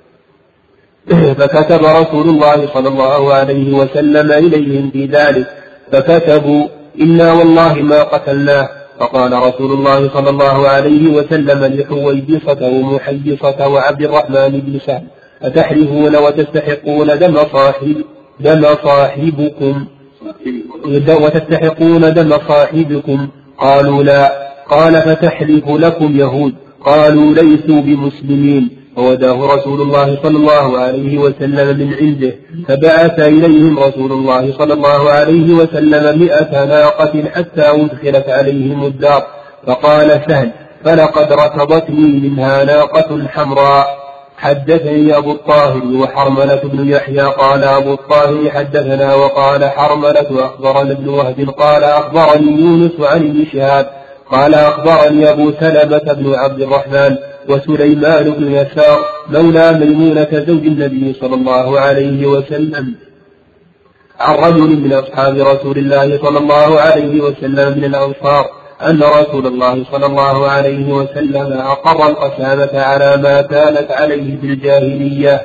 فكتب رسول الله صلى الله عليه وسلم إليهم في ذلك فكتبوا إنا والله ما قتلناه فقال رسول الله صلى الله عليه وسلم لحويصة ومحيصة وعبد الرحمن بن سهل أتحلفون وتستحقون دم صاحب دم صاحبكم وتستحقون دم صاحبكم قالوا لا قال فتحلف لكم يهود قالوا ليسوا بمسلمين فوداه رسول الله صلى الله عليه وسلم من عنده فبعث إليهم رسول الله صلى الله عليه وسلم مئة ناقة حتى أدخلت عليهم الدار فقال سهل فلقد ركضتني منها ناقة حمراء. حدثني أبو الطاهر وحرملة بن يحيى قال أبو الطاهر حدثنا وقال حرملة أخبرنا ابن وهب قال أخبرني يونس عن ابن شهاب قال أخبرني أبو سلمة بن عبد الرحمن وسليمان بن يسار مولى ميمونة زوج النبي صلى الله عليه وسلم عن رجل من أصحاب رسول الله صلى الله عليه وسلم من الأنصار أن رسول الله صلى الله عليه وسلم أقر القسامة على ما كانت عليه في الجاهلية.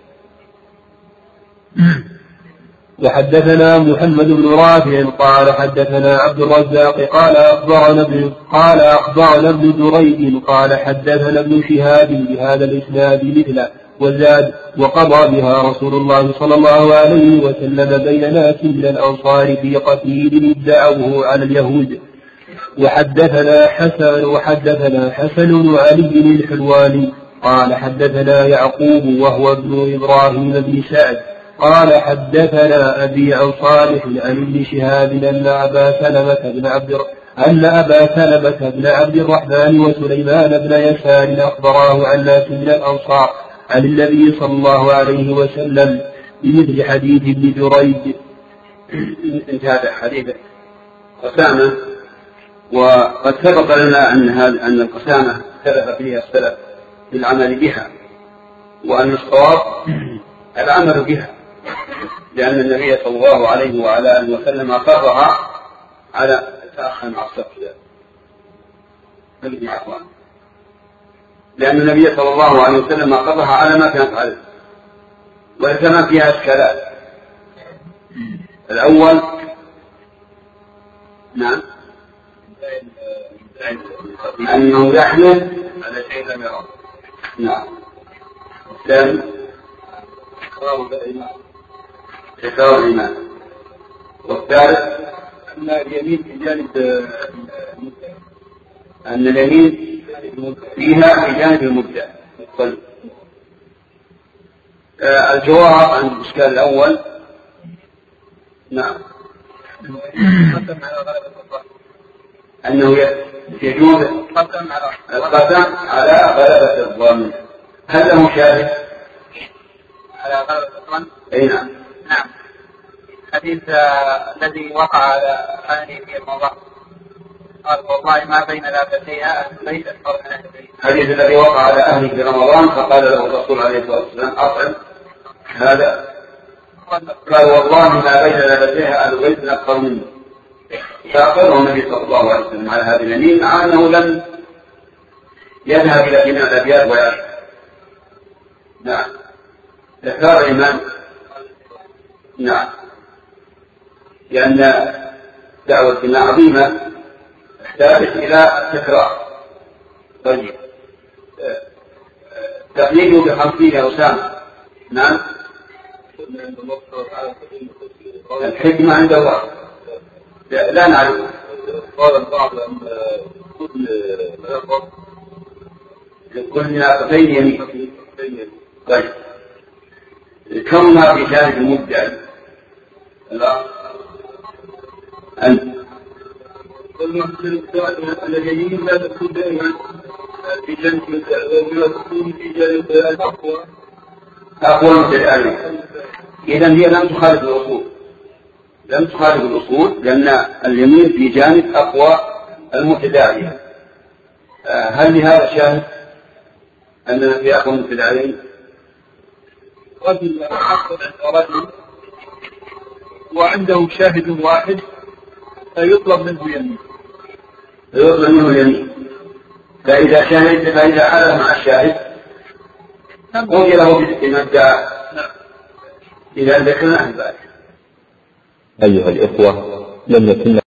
وحدثنا محمد بن رافع قال حدثنا عبد الرزاق قال أخبرنا ابن قال أخبرنا ابن دريد قال حدثنا ابن شهاب بهذا الإسناد مثله وزاد وقضى بها رسول الله صلى الله عليه وسلم بين ناس من الأنصار في قتيل ادعوه على اليهود. وحدثنا حسن وحدثنا حسن بن علي الحلواني قال حدثنا يعقوب وهو ابن إبراهيم بن سعد قال حدثنا أبي عن صالح عن ابن شهاب أن أبا سلمة بن عبد أن أبا سلمة بن عبد الرحمن وسليمان بن يسار أخبراه عن ناس من الأنصار عن النبي صلى الله عليه وسلم بمثل حديث ابن جريج. هذا حديث قسامة وقد سبق لنا أن هذا أن القسامة اختلف فيها السلف في العمل بها وأن الصواب العمل بها لأن النبي صلى الله عليه وعلى آله وسلم أقرها على تأخر مع الصف لأن النبي صلى الله عليه وسلم أقرها على ما كانت عليه ولكما فيها إشكالات. الأول نعم أنه يحمل على شيء لم يرى نعم الثاني تكرار الإيمان والثالث أن اليمين في جانب أن اليمين فيها في جانب المبدع. طيب آه الجواب عن الإشكال الأول نعم أنه يجوز القسم على غلبة الظن. هل له شاهد على غلبة الظن؟ أي نعم. نعم. حديث الذي وقع على خانه في الموضع قال والله ما بين لابتيها البيت أكثر من أهل البيت. الحديث الذي وقع على أهله في رمضان فقال له الرسول عليه الصلاة والسلام أطعم هذا، قال والله ما بين لابتيها أهل البيت أكثر منه، فأقره النبي صلى الله عليه وسلم على هذه اليمين مع أنه لم يذهب إلى جميع الأبيات ويعرف. نعم تكرار الإمام. نعم لأن دعوة الإمام عظيمة تحتاج إلى تكرار. طيب تقليده بخمسين يا أسامة. نعم الحكمة عند الله لا, لا نعرف. قال البعض أن كل ناقة كل ناقتين يمين. طيب كونها في جانب المبدع لا أنت المحسن اليمين لا تكون دائما في جانب المبدع تكون في جانب الأقوى أقوى المتداعين. إذن هي لم تخالف الأصول، لم تخالف الأصول لأن اليمين في جانب أقوى المتداعية. هل لهذا شاهد أننا في أقوى المتداعين؟ رجل عقد رجل وعنده شاهد واحد فيطلب منه يمين، يطلب منه اليمين، فإذا شاهد فإذا حلف مع الشاهد قضي له بما ادعى إذا ذكرنا أهل ذلك. أيها الإخوة لم يكن